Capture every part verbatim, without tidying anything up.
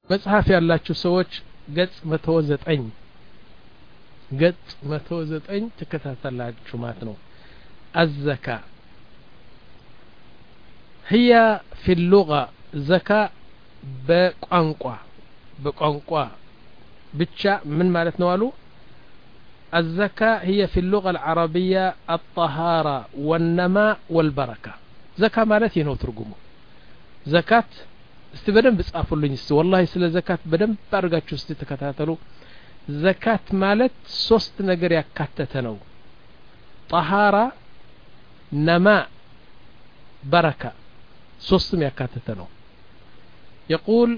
መጽሐፍ ያላችሁ ሰዎች ገጽ መቶ ዘጠኝ ገጽ መቶ ዘጠኝ ተከታተላችሁ ማለት ነው الزكاة هي في اللغة زكاة بقنقوا بقنقوا ብቻ ምን ማለት ነው አሉ الزكاة هي في اللغة العربية الطهارة والنماء والبركة زكاة ማለት ይሄ ነው ትርጉሙ زكاة እስቲ በደንብ ጻፉልኝ እስቲ والله ስለ زكاة በደንብ አድርጋችሁ እስቲ ተከታተሉ زكاة ማለት ሶስት ነገር ያካተተ ነው طهارة نماء بركة ሶስትም ያካተተ ነው يقول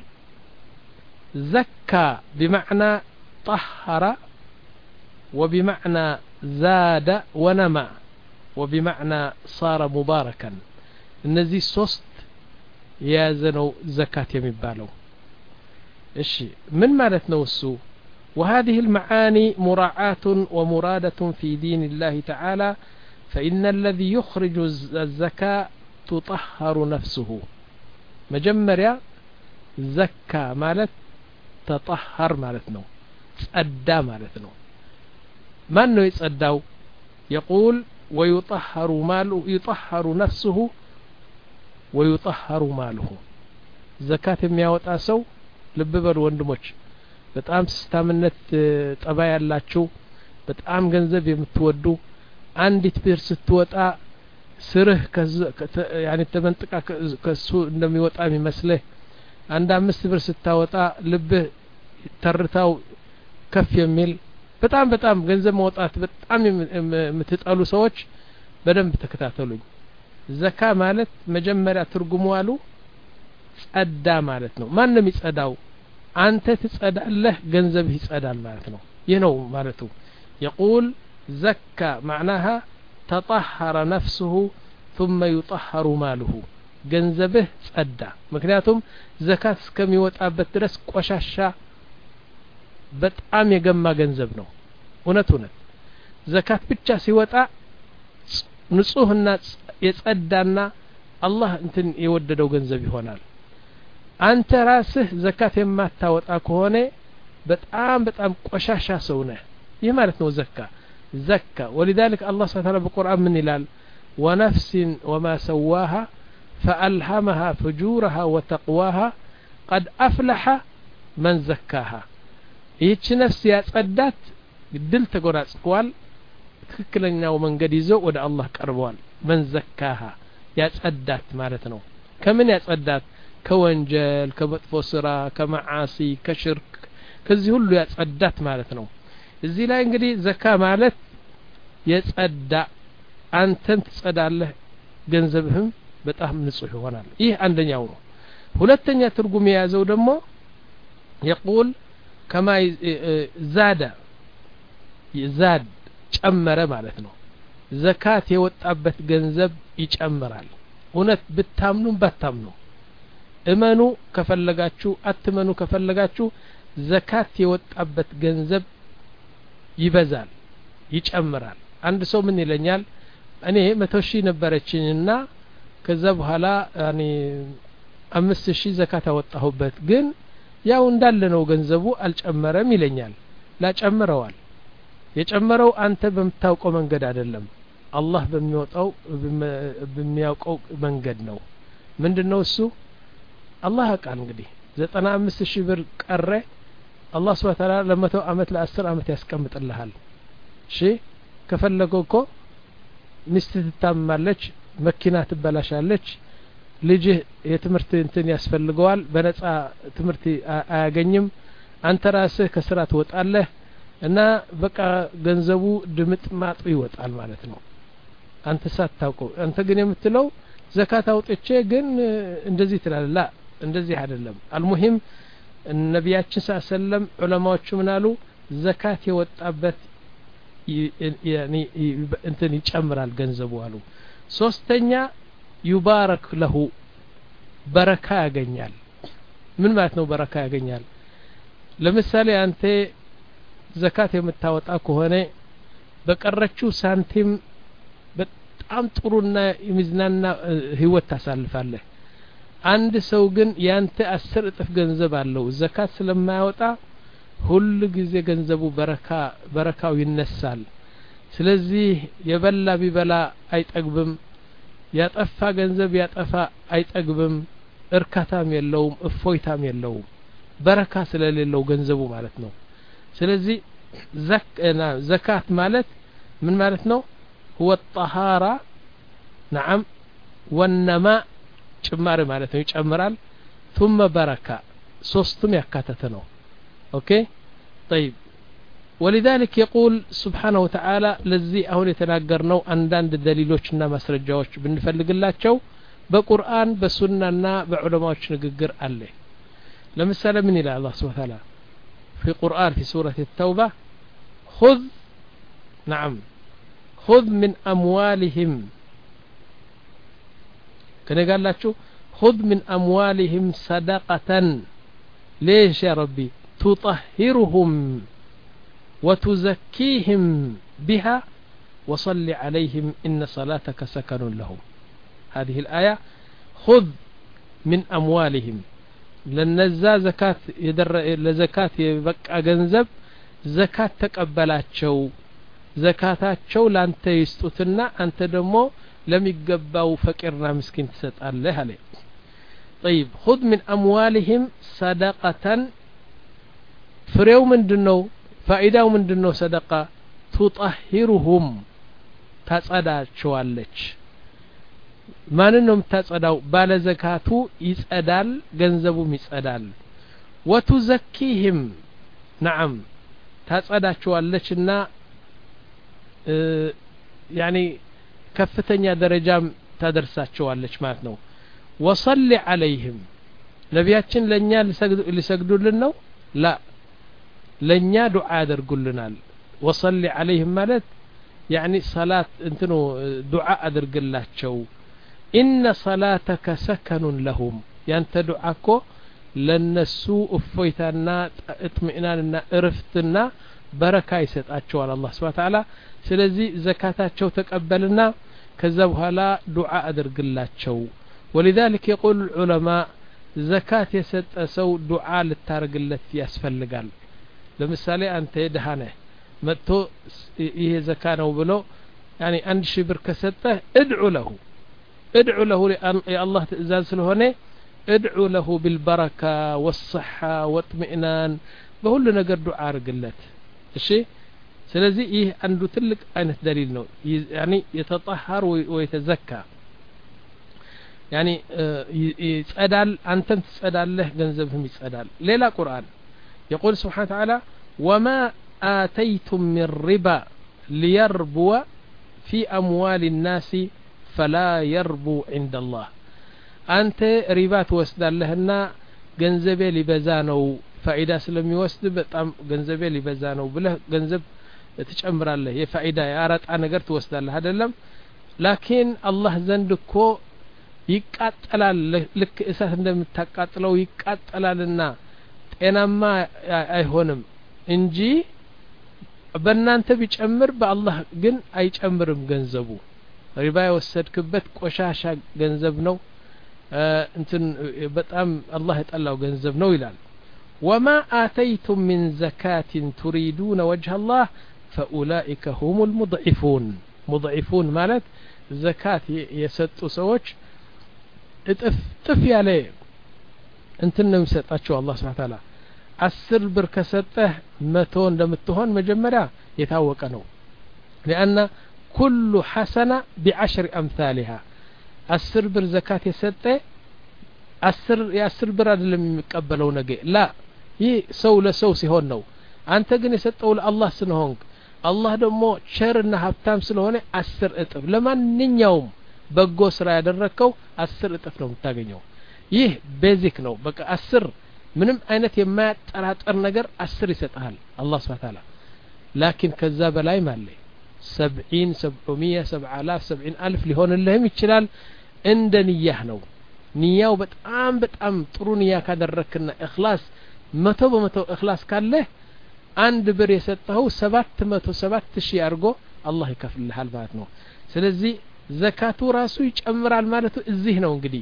زكى بمعنى طهر وبمعنى زاد ونمى وبمعنى صار مباركا እነዚህ ሶስት የያዘነው زكاة የሚባለው እሺ ምን ማለት ነው እሱ وهذه المعاني مراعاة ومرادة في دين الله تعالى فإن الذي يخرج الزكاة تطهر نفسه مجمريا زكى مالت تطهر مالتنا تصدى مالتنا ما انه يتصداو يقول ويطهر ماله يطهر نفسه ويطهر ماله زكاة የሚያወጣ ሰው ልብ በሉ ወንድሞች በጣም ስታምነት ጠባይ ያላችሁ በጣም ገንዘብ የምትወዱ አንዲት ብር ስትወጣ ስርህ ያኒ ተመንጥቃ ከሱ እንደሚወጣ የሚመስልህ አንድ አምስት ብር ስታወጣ ልብህ ተርታው ከፍ የሚል በጣም በጣም ገንዘብ ማውጣት በጣም የምትጠሉ ሰዎች በደንብ ተከታተሉኝ ዘካ ማለት መጀመሪያ ትርጉሙ አሉ ጸዳ ማለት ነው ማንንም ይጸዳው አንተ ትጸዳለህ ገንዘብህ ይጸዳል ማለት ነው ይህ ነው ማለቱ يقول زكى معناها تطهر نفسه ثم يطهر ماله ገንዘብህ ጸዳ ምክንያቱም ዘካት እስከሚወጣበት ድረስ ቆሻሻ በጣም የገማ ገንዘብ ነው እውነት እውነት ዘካት ብቻ ሲወጣ ንጹህና የጸዳና አላህ እንትን የወደደው ገንዘብ ይሆናል አንተ ራስህ ዘካት የማታወጣ ከሆነ በጣም በጣም ቆሻሻ ሰው ነህ ይህ ማለት ነው ዘካ ዘካ ولذلك الله سبحانه وتعالى بالقرآن من ይላል ونفس وما سواها فألهمها فجورها وتقواها قد أفلح من زكاها ይህች ነፍስ ያጸዳት ግድል ተጎናጽፏል ትክክለኛው መንገድ ይዞ ወደ አላህ ቀርቧል من زكاها ያጸዳት ማለት ነው ከምን ያጸዳት ከወንጀል ከመጥፎ ስራ ከመዓሲ ከሽርክ ከዚህ ሁሉ ያጸዳት ማለት ነው እዚህ ላይ እንግዲህ ዘካ ማለት የጸዳ አንተም ትጸዳለህ ገንዘብህም በጣም ንጹህ ይሆናል ይህ አንደኛው ነው ሁለተኛ ትርጉም የያዘው ደግሞ يقول كما زاد زاد ጨመረ ማለት ነው ዘካት የወጣበት ገንዘብ ይጨምራል እውነት ብታምኑም ባታምኑ እመኑ ከፈለጋችሁ አትመኑ ከፈለጋችሁ ዘካት የወጣበት ገንዘብ ይበዛል ይጨምራል አንድ ሰው ምን ይለኛል እኔ መቶ ሺህ ነበረችኝና ከዛ በኋላ ያኒ አምስት ሺህ ዘካት አወጣሁበት ግን ያው እንዳለ ነው ገንዘቡ አልጨመረም ይለኛል ላጨምረዋል የጨመረው አንተ በመታውቀው መንገድ አይደለም አላህ በሚወጣው በሚያውቀው መንገድ ነው ምንድነው እሱ አላህ አቃል እንግዲህ ዘጠና አምስት ሺህ ብር ቀረ አላህ Subhanahu Wa Ta'ala ለመቶ አመት ለአስር አመት ያስቀምጥልሃል እሺ ከፈለገው እኮ ሚስት ትታመማለች መኪና ትበላሻለች ልጅህ የትምህርት እንትን ያስፈልገዋል በነፃ ትምህርት አያገኝም አንተ ራስህ ከስራ ትወጣለህ እና በቃ ገንዘቡ ድምጥ ማጡ ይወጣል ማለት ነው አንተ ሳታውቀው አንተ ግን የምትለው ዘካት አውጥቼ ግን እንደዚህ ትላለህ ላ እንደዚህ አይደለም አልሙሂም ነብያችን ሰለላም ዑለማዎቹ ምን አሉ ዘካት የወጣበት ያኒ እንትን ይጨምራል ገንዘቡ አሉ ሶስተኛ ይባረክ ለሁ በረካ ያገኛል ምን ማለት ነው በረካ ያገኛል ለምሳሌ አንተ ዘካት የምታወጣ ከሆነ በቀረችው ሳንቲም በጣም ጥሩና የሚዝናና ህይወት ታሳልፋለህ አንድ ሰው ግን ያንተ አስር እጥፍ ገንዘብ አለው ዘካት ስለማያወጣ ሁሉ ጊዜ ገንዘቡ በረካ በረካው ይነሳል ስለዚህ የበላ ቢበላ አይጠግብም ያጠፋ ገንዘብ ያጠፋ አይጠግብም እርካታም የለውም እፎይታም የለውም በረካ ስለሌለው ገንዘቡ ማለት ነው ስለዚህ ዘካት ማለት ምን ማለት ነው هو الطهارة نعم والنماء ጭማሪ ማለት ነው ይጨምራል ثم بركة ሶስቱም ያካተተ ነው اوكي طيب ولذلك يقول سبحانه وتعالى لذي አሁን የተናገርነው አንዳንድ ደሊሎችና ማስረጃዎች ብንፈልግላቸው በቁርአን በሱናና በዑለማዎች ንግግር አለ ለምሳሌ ምን ይላል አላህ Subhanahu Wa Ta'ala في قرآن في سورة التوبة خذ نعم خذ من أموالهم كان قال لك خذ من أموالهم صدقة ليش يا ربي تطهرهم وتزكيهم بها وصل عليهم إن صلاتك سكن لهم هذه الآية خذ من أموالهم لنزا زكاة يدر لزكاة يبقى جنزب زكاة تقبلاتشو زكاتاتشو لانت يستوتنا أنت دمو لم يقبوا فكرنا مسكين تسأل له عليه طيب خذ من أموالهم صدقة فريو من دنو فائدة من دنو صدقة تطهرهم تسألاتشو عليك ማንንም ተጸዳው ባለ ዘካቱ ይጸዳል ገንዘቡም ይጸዳል ወቱዘኪህም نعم ታጸዳቸዋለችና يعني ከፍተኛ ደረጃም ታደርሳቸዋለች ማለት ነው ወصلي عليهم ነቢያችን ለኛ ሊሰግዱልን ነው لا ለኛ ዱዓ ያደርጉልናል وصلي عليهم ማለት يعني صلاه እንትኑ ዱዓ አድርግላቸው إن صلاتك سكن لهم يانت دعاكو لنسو أفويتنا اطمئناننا ارفتنا بركة يسطاچو على الله سبحانه وتعالى سلازي زكاتاچو تقبلنا كذبها لا دعاء ادرغلاچو ولذلك يقول العلماء زكاة يسط سو دعاء للتارغلت يسفلغال لمثالي انت يدهانه متو ይሄ ዘካ ነው ብሎ يعني አንድ ሺህ ብር ከሰጠህ ادعو له ادعو له يا الله تأذان سلهونه ادعو له بالبركة والصحة واطمئنان بقول نقر دعاء رجلت الشيء سلزي إيه عنده تلك أين دليل نو يعني يتطهر ويتزكى يعني يسأل أنت تسأل له جنزبهم يسأل ليلا قرآن يقول سبحانه وتعالى وما آتيتم من ربا ليربو في أموال الناس فلا يربو عند الله أنت ربات وسد لهنا جنزبي لبزانو فائدة سلمي وسد بتام جنزبي لبزانو بله جنزب تجمر الله هي فائدة يا رات أنا قرت وسد له هذا لم لكن الله زندكو يقاتل لك إساس عندما تقاتلوا يقاتل لنا أنا ما أيهونم إنجي بنانت بيجمر بالله جن أيجمرم جنزبو ربا يوسدكبت ቆሻሻ ገንዘብ ነው እንትን በጣም አላህ የጠላው ገንዘብ ነው ይላል وما آتيتم من زكاة تريدون وجه الله فأولئك هم المضعفون مضعفون ማለት زكاة የሰጡ ሰዎች እጥፍ ጥፍ ያለ እንትን ነው የሚሰጣቸው አላህ Subhanahu Wa Ta'ala አስር ብር ከሰጠህ መቶ እንደምትሆን መጀመሪያ የታወቀ ነው لأن كل حسنة بعشر أمثالها السر بر زكاة يسطى السر يا السر بر አይደለም የሚቀበለው ነገ لا ይህ ሰው ለሰው ሲሆን ነው አንተ ግን የሰጠው ለአላህ ስለሆንክ አላህ ደግሞ ቸርና ሀብታም ስለሆነ አስር እጥፍ ለማንኛውም በጎ ስራ ያደረከው አስር እጥፍ ነው የምታገኘው ይህ ቤዚክ ነው በቃ አስር ምንም አይነት የማያጠራጥር ነገር አስር ይሰጣል አላህ Subhanahu Wa Ta'ala لكن ከዛ በላይ ማለት سبعين سبعمية سبع آلاف سبعين ألف لهون اللهم يتشلال عند نياه نو نياه بتأم بتأم طرو نياه كادركنا إخلاص متو بمتو إخلاص كان له عند بريسته سبعة متو سبعة شيء أرجو الله يكفل الحال بعدنا سلزي زكاة راسو يجمر على مالته الذهن ونقدي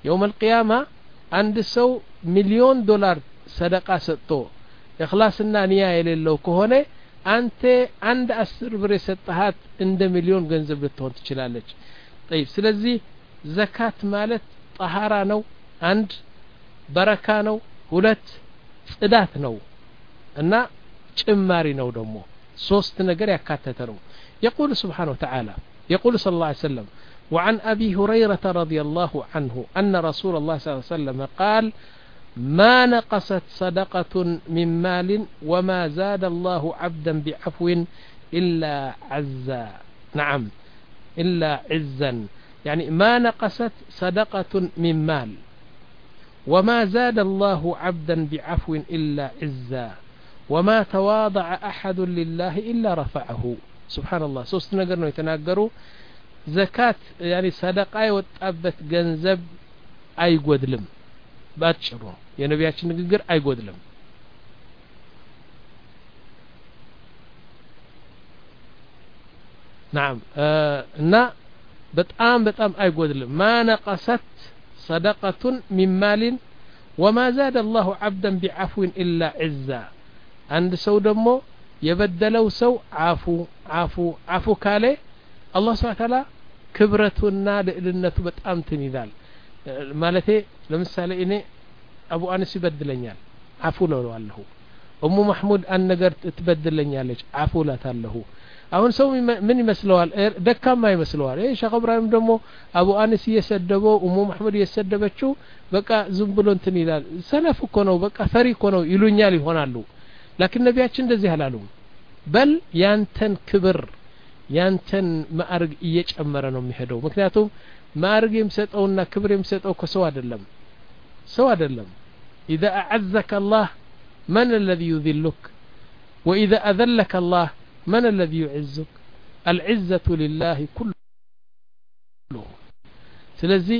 يوم القيامة عند سو مليون دولار صدقة سطو إخلاصنا نية يللو كهونة أنت عند أسر بري ستهات عند مليون ገንዘብ ልትሆን ትችላለች طيب ስለዚህ ዘካት ማለት طهارة ነው አንድ በረካ ነው ሁለት ጽዳት ነው እና ጭማሪ ነው ደግሞ ሶስት ነገር ያካተተ ነው يقول سبحانه وتعالى يقول صلى الله عليه وسلم وعن أبي هريرة رضي الله عنه أن رسول الله صلى الله عليه وسلم قال ما نقصت صدقة من مال وما زاد الله عبدا بعفو إلا عزا نعم إلا عزا يعني ما نقصت صدقة من مال وما زاد الله عبدا بعفو إلا عزا وما تواضع أحد لله إلا رفعه سبحان الله سوست نقرنوا يتناقروا زكاة يعني صدقاء وتأبت جنزب أي قدلم باتشروا يا نبياتي نقر أي قدلم نعم آه نا بتأم بتأم أي قدلم ما نقصت صدقة من مال وما زاد الله عبدا بعفو إلا عزا عند سو دمو يبدلوا سو عفو عفو عفو كالي الله سبحانه وتعالى كبرتنا لإلنته بتأم تنيدال مالتي لمثال إني أبو أنس يبدلنيال عفو له الله أم محمود أن نقر تبدلنيال عفو لا تاله አሁን ሰው ምን ይመስለዋል ደካማ ይመስለዋል እሺ ሸኽ ኢብራሂም ደግሞ አቡ አነስ እየሰደበው ኡሙ መሐመድ እየሰደበችው በቃ ዝም ብሎ እንትን ይላል ሰነፍ እኮ ነው በቃ ፈሪ እኮ ነው ይሉኛል ይሆናሉ ላኪን ነቢያችን እንደዚህ አላሉ በል ያንተን ክብር ያንተን ማዕረግ እየጨመረ ነው የሚሄደው ምክንያቱም ማዕረግ የሚሰጠውና ክብር የሚሰጠው ከሰው አይደለም ሰው አይደለም اذا اعزك الله من الذي يذلك واذا اذلك الله من الذي يعزك العزة لله كله ስለዚህ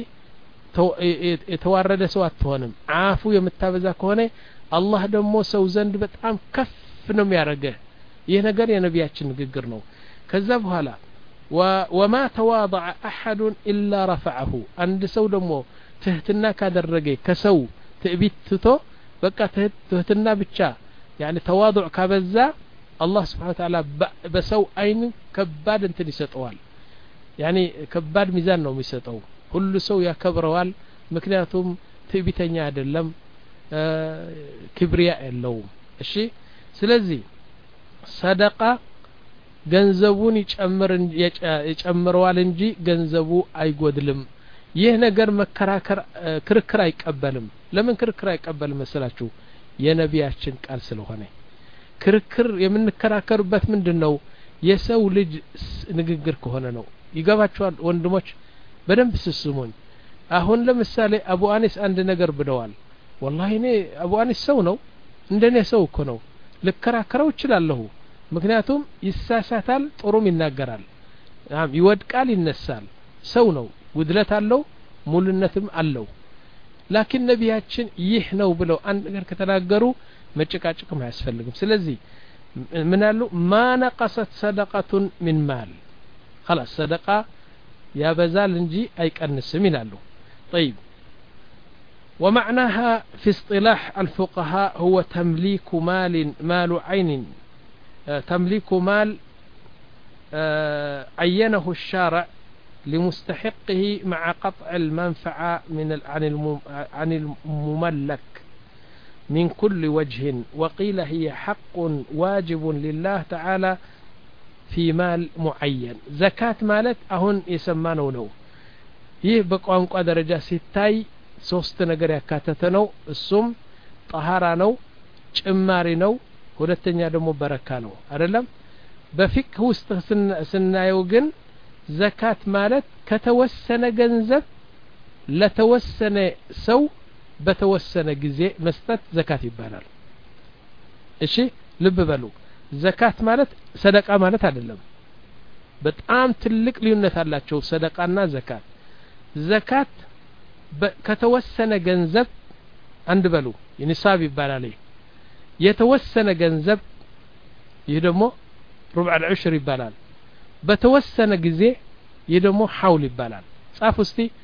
የተዋረደ ሰው አትሆንም አፉ የምታበዛ ከሆነ አላህ ደግሞ ሰው ዘንድ በጣም ከፍ ነው የሚያረገው ይሄ ነገር የነቢያችን ንግግር ነው ከዛ በኋላ وما تواضع احد الا رفعه عند ሰው ደግሞ ትህትና ካደረገ ከሰው ትዕቢት ትቶ በቃ ትህትና ብቻ يعني ተዋضع ካበዛ الله سبحانه وتعالى بسو عين كباد انت يسطوال يعني كباد ميزان ነው የሚሰጠው ሁሉ ሰው ያከብረዋል ምክንያቱም ትዕቢተኛ አይደለም ክብሪያ የለውም እሺ ስለዚህ ሰደቃ ገንዘቡን ይጨምር ይጨምረዋል እንጂ ገንዘቡ አይጎድልም ይህ ነገር መከራከር ክርክር አይቀበልም ለምን ክርክር አይቀበልም መሰላችሁ የነቢያችን ቃል ስለሆነ ክርክር የምንከራከርበት ምንድነው የሰው ልጅ ንግግር ከሆነ ነው ይገባችኋል ወንድሞች በደንብ ስስሙኝ አሁን ለምሳሌ አቡ አኒስ አንድ ነገር ብለዋል والله እኔ አቡ አኒስ ሰው ነው እንደኔ ሰው እኮ ነው ልከራከረው ይችላልሁ ምክንያቱም ይሳሳታል ጥሩም ይናገራል ይወድቃል ይነሳል ሰው ነው ጉድለት አለው ሙሉነትም አለው ላኪን ነቢያችን ይህ ነው ብለው አንድ ነገር ከተናገሩ መጨቃጨቅም አያስፈልግም ስለዚህ ምን አሉ ما نقصت صدقة من مال خلاص صدقة ያበዛል እንጂ አይቀንስም ይላሉ طيب ومعناها في اصطلاح الفقهاء هو تمليك مال مال عين تمليك مال عينه الشارع لمستحقه مع قطع المنفعة من عن المملك من كل وجه وقيل هي حق واجب لله تعالى في مال معين زكاة مالت أهون يسمانه ነው ይህ በቋንቋ ደረጃ ሲታይ ሶስት ነገር ያካተተ ነው እሱም طهارة ነው ጭማሪ ነው ሁለተኛ ደግሞ በረካ ነው አይደለም በፊቅህ ውስጥ ስናየው ግን ዘካት ማለት ከተወሰነ ገንዘብ ለተወሰነ ሰው በተወሰነ ጊዜ መስጠት ዘካት ይባላል እሺ ልብ በሉ ዘካት ማለት ሰደቃ ማለት አይደለም በጣም ትልቅ ልዩነት አላቸው ሰደቃና ዘካት ዘካት ከተወሰነ ገንዘብ አንድ በሉ የኒሳብ ይባላል የተወሰነ ገንዘብ ይህ ደግሞ ربع العشر ይባላል በተወሰነ ጊዜ ይህ ደግሞ ሐውል ይባላል ጻፍ እስቲ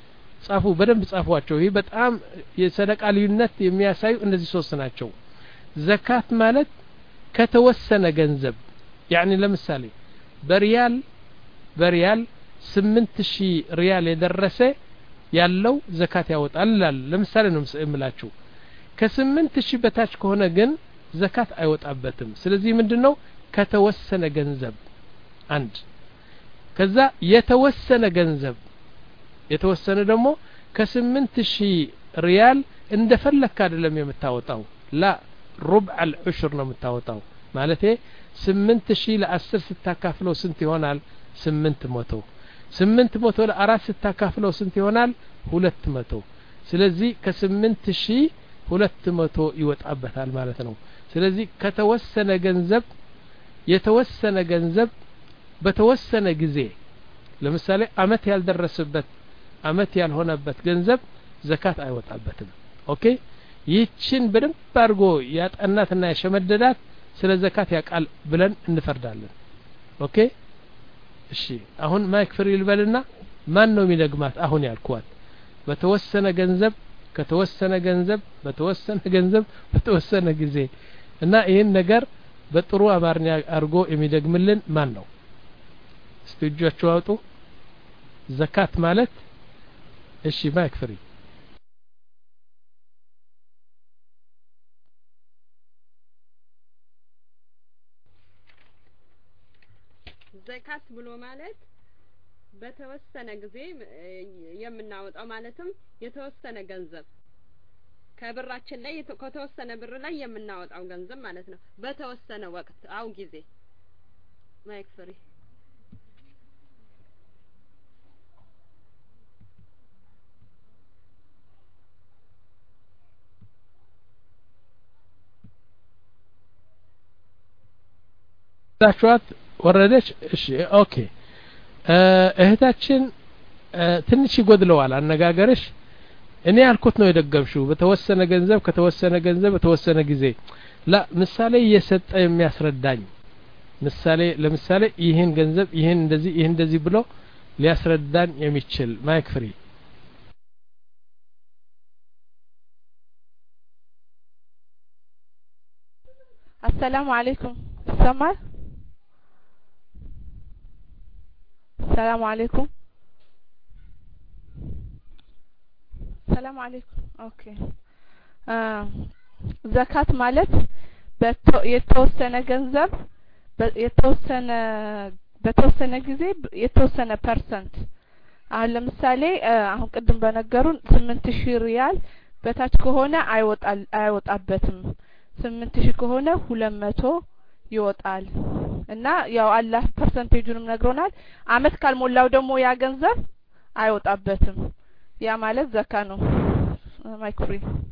ጻፉ በደንብ ጻፏቸው ይሄ በጣም የሰደቃ ልዩነት የሚያሳዩ እነዚህ ሶስት ናቸው ዘካት ማለት ከተወሰነ ገንዘብ يعني ለምሳሌ በሪያል በሪያል ስምንት ሺህ ሪያል የደረሰ ያለው ዘካት ያወጣል ለምሳሌ ነው የምላችሁ ከስምንት ሺህ በታች ከሆነ ግን ዘካት አይወጣበትም ስለዚህ ምንድነው ከተወሰነ ገንዘብ አንድ ከዛ የተወሰነ ገንዘብ የተወሰነ ደግሞ ከስምንት ሺህ ሪያል እንደፈለክ አይደለም የምታወጣው ላ ربع العشر ነው የምታወጣው ማለት ስምንት ሺህ ለአስር ስታካፍለው ስንት ይሆናል ስምንት መቶ ስምንት መቶ ለአራት ስታካፍለው ስንት ይሆናል ሁለት መቶ ስለዚህ ከስምንት ሺህ ሁለት መቶ ይወጣበታል ማለት ነው ስለዚህ ከተወሰነ ገንዘብ የተወሰነ ገንዘብ በተወሰነ ጊዜ ለምሳሌ አመት ያልደረሰበት አመት ያልሆነበት ገንዘብ ዘካት አይወጣበትም ኦኬ ይህችን በደንብ አድርጎ ያጠናትና ያሸመደዳት ስለ ዘካት ያቃል ብለን እንፈርዳለን ኦኬ እሺ አሁን ማይክ ፍሪ ልበልና ማን ነው የሚደግማት አሁን ያልኳት በተወሰነ ገንዘብ ከተወሰነ ገንዘብ በተወሰነ ገንዘብ በተወሰነ ጊዜ እና ይሄን ነገር በጥሩ አማርኛ አርጎ የሚደግምልን ማን ነው እስቲጆቹ አውጡ ዘካት ማለት እሺ ማይክ ፍሪ ዘካት ብሎ ማለት በተወሰነ ጊዜ የምናወጣው ማለትም የተወሰነ ገንዘብ ከብራችን ላይ ከተወሰነ ብር ላይ የምናወጣው ገንዘብ ማለት ነው በተወሰነ ወቅት አው ጊዜ ማይክ ፍሪ ታችኋት ወረደች እሺ ኦኬ እህታችን ትንሽ ይጎድለዋል አነጋገርሽ እኔ ያልኩት ነው የደገምሽው በተወሰነ ገንዘብ ከተወሰነ ገንዘብ በተወሰነ ጊዜ ላ ምሳሌ እየሰጠ የሚያስረዳኝ ምሳሌ ለምሳሌ ይሄን ገንዘብ ይሄን እንደዚህ ይሄን እንደዚህ ብሎ ሊያስረዳን የሚችል ማይክ ፍሪ السلام عليكم السمع السلام عليكم السلام عليكم اوكي آه. زكاة ማለት የተወሰነ ገንዘብ የተወሰነ በተወሰነ ጊዜ የተወሰነ ፐርሰንት አሁን ለምሳሌ አሁን ቅድም በነገሩን ስምንት ሺህ ሪያል በታች ከሆነ አይወጣል አይወጣበትም ስምንት ሺህ ከሆነ ሁለት መቶ ይወጣል እና ያው አላህ ፐርሰንቴጁንም ነግሮናል አመት ካልሞላው ደግሞ ያ ገንዘብ አይወጣበትም ያ ማለት ዘካ ነው ማይክሪ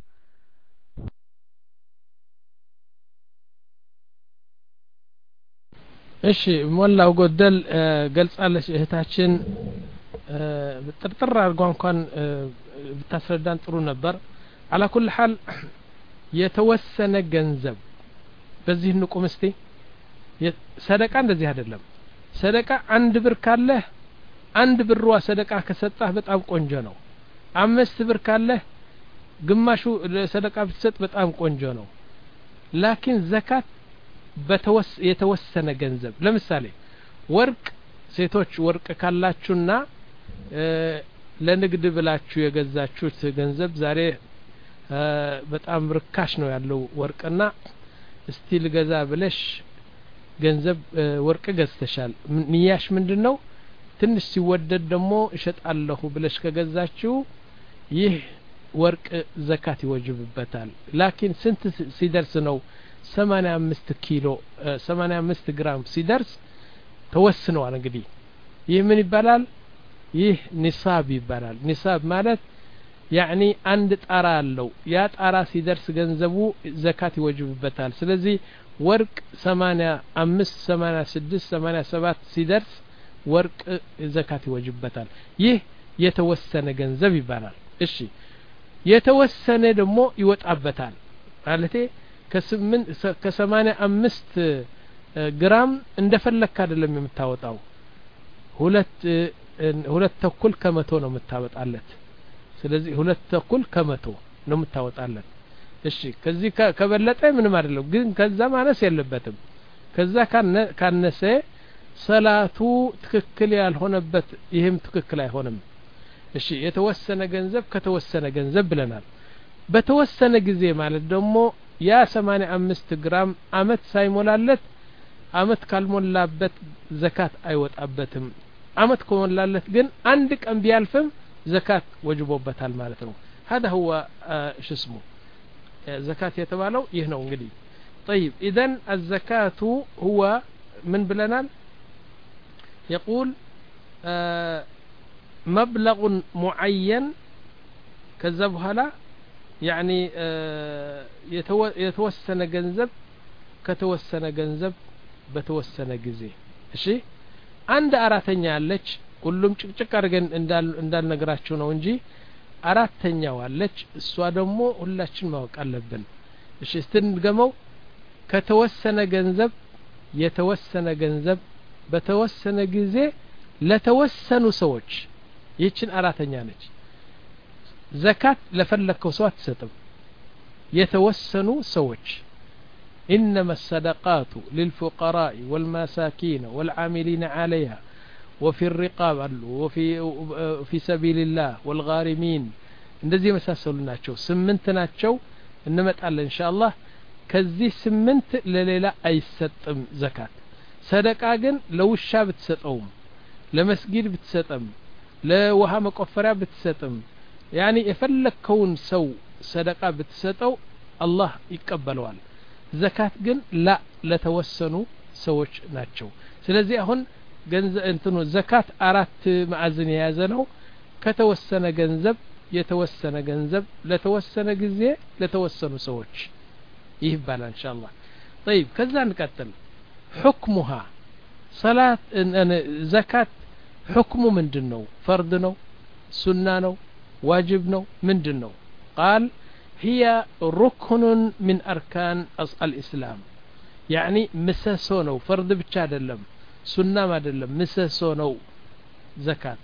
እሺ ሞላው ጎደል ገልጻለች እህታችን ጥርጥር አድርጓ እንኳን ብታስረዳን ጥሩ ነበር على كل حال የተወሰነ ገንዘብ በዚህ ንቁም እስቲ ሰደቃ እንደዚህ አይደለም ሰደቃ አንድ ብር ካለ አንድ ብርዋ ሰደቃ ከሰጣህ በጣም ቆንጆ ነው አምስት ብር ካለ ግማሹ ሰደቃ ብትሰጥ በጣም ቆንጆ ነው ላኪን ዘካት በተወስ የተወሰነ ገንዘብ ለምሳሌ ወርቅ ሴቶች ወርቅ ካላችሁና ለንግድ ብላችሁ የገዛችሁት ገንዘብ ዛሬ በጣም ርካሽ ነው ያለው ወርቅና እስቲ ልገዛ ብለሽ ገንዘብ ወርቅ ገዝተሻል ንያሽ ምንድነው ትንሽ ሲወደድ ደግሞ እሸጣለሁ ብለሽ ከገዛችሁ ይህ ወርቅ ዘካት ይወጅብበታል ላኪን ስንት ሲደርስ ነው ሰማንያ አምስት ኪሎ ሰማንያ አምስት ግራም ሲደርስ ተወስኗል እንግዲህ ይህ ምን ይባላል ይህ ኒሳብ ይባላል ኒሳብ ማለት يعني አንድ ጣራ አለው ያ ጣራ ሲደርስ ገንዘቡ ዘካት ይወጅብበታል ስለዚህ ወርቅ ሰማንያ አምስት ሰማንያ ስድስት ሰማንያ ሰባት ሲደርስ ወርቅ ዘካት ይወጅብበታል ይህ የተወሰነ ገንዘብ ይባላል እሺ የተወሰነ ደግሞ ይወጣበታል ማለቴ ከስምንት ከሰማንያ አምስት ግራም እንደፈለክ አይደለም የምታወጣው ሁለት ሁለት ተኩል ከመቶ ነው የምታወጣለት ስለዚህ ሁለት ተኩል ከመቶ ነው የምታወጣለን እሺ ከዚህ ከበለጠ ምንም አይደለም ግን ከዛ ማነስ የለበትም ከዛ ካነሰ ሰላቱ ትክክል ያልሆነበት ይሄም ትክክል አይሆንም እሺ የተወሰነ ገንዘብ ከተወሰነ ገንዘብ ብለናል በተወሰነ ጊዜ ማለት ደግሞ ያ ሰማንያ አምስት ግራም አመት ሳይሞላለት አመት ካልሞላበት ዘካት አይወጣበትም አመት ከሞላለት ግን አንድ ቀን ቢያልፍም ዘካት ወጅቦበታል ማለት ነው هذا هو ايش اسمه زكاة يتبالو يهنو انجدي طيب اذن الزكاة هو من بلنال يقول آه مبلغ معين كذبها لا يعني آه يتو يتوسن جنزب كتوسن جنزب بتوسن جزي እሺ አንድ አራተኛ አለች ሁሉም ጭቅጭቅ አድርገን እንዳል እንዳልነግራችሁ ነው እንጂ አራተኛው አለች እሷ ደግሞ ሁላችን ማወቅ አለብን እሺ ስትንገመው ከተወሰነ ገንዘብ የተወሰነ ገንዘብ በተወሰነ ጊዜ ለተወሰኑ ሰዎች ይችን አራተኛ ነች ዘካት ለፈለከው ሰው አትሰጥም የተወሰኑ ሰዎች إنما الصدقات للفقراء والمساكين والعاملين عليها وفي الرقاب وفي في سبيل الله والغارمين እንደዚህ መሳሰሉ ናቸው ስምንት ናቸው እንመጣለን ኢንሻአላህ ከዚህ ስምንት ለሌላ አይሰጥም ዘካት ሰደቃ ግን ለውሻ ብትሰጠውም ለመስጊድ ብትሰጠም ለውሃ መቆፈሪያ ብትሰጥም ያኒ የፈለከውን ሰው ሰደቃ ብትሰጠው አላህ ይቀበለዋል ዘካት ግን ላ ለተወሰኑ ሰዎች ናቸው ስለዚህ አሁን ገንዘብ እንትኑ ዘካት አራት ማዕዘን የያዘ ነው ከተወሰነ ገንዘብ የተወሰነ ገንዘብ ለተወሰነ ጊዜ ለተወሰኑ ሰዎች ይባላል ኢንሻአላህ طيب ከዛ እንቀጥል حكمها صلاه ዘካት حكሙ ምንድነው ፈርድ ነው ሱና ነው ዋጅብ ነው ምንድነው قال هي ركن من أركان الإسلام يعني مسسونو فرض ብቻ አይደለም ሱናም አይደለም مسسونو زكاة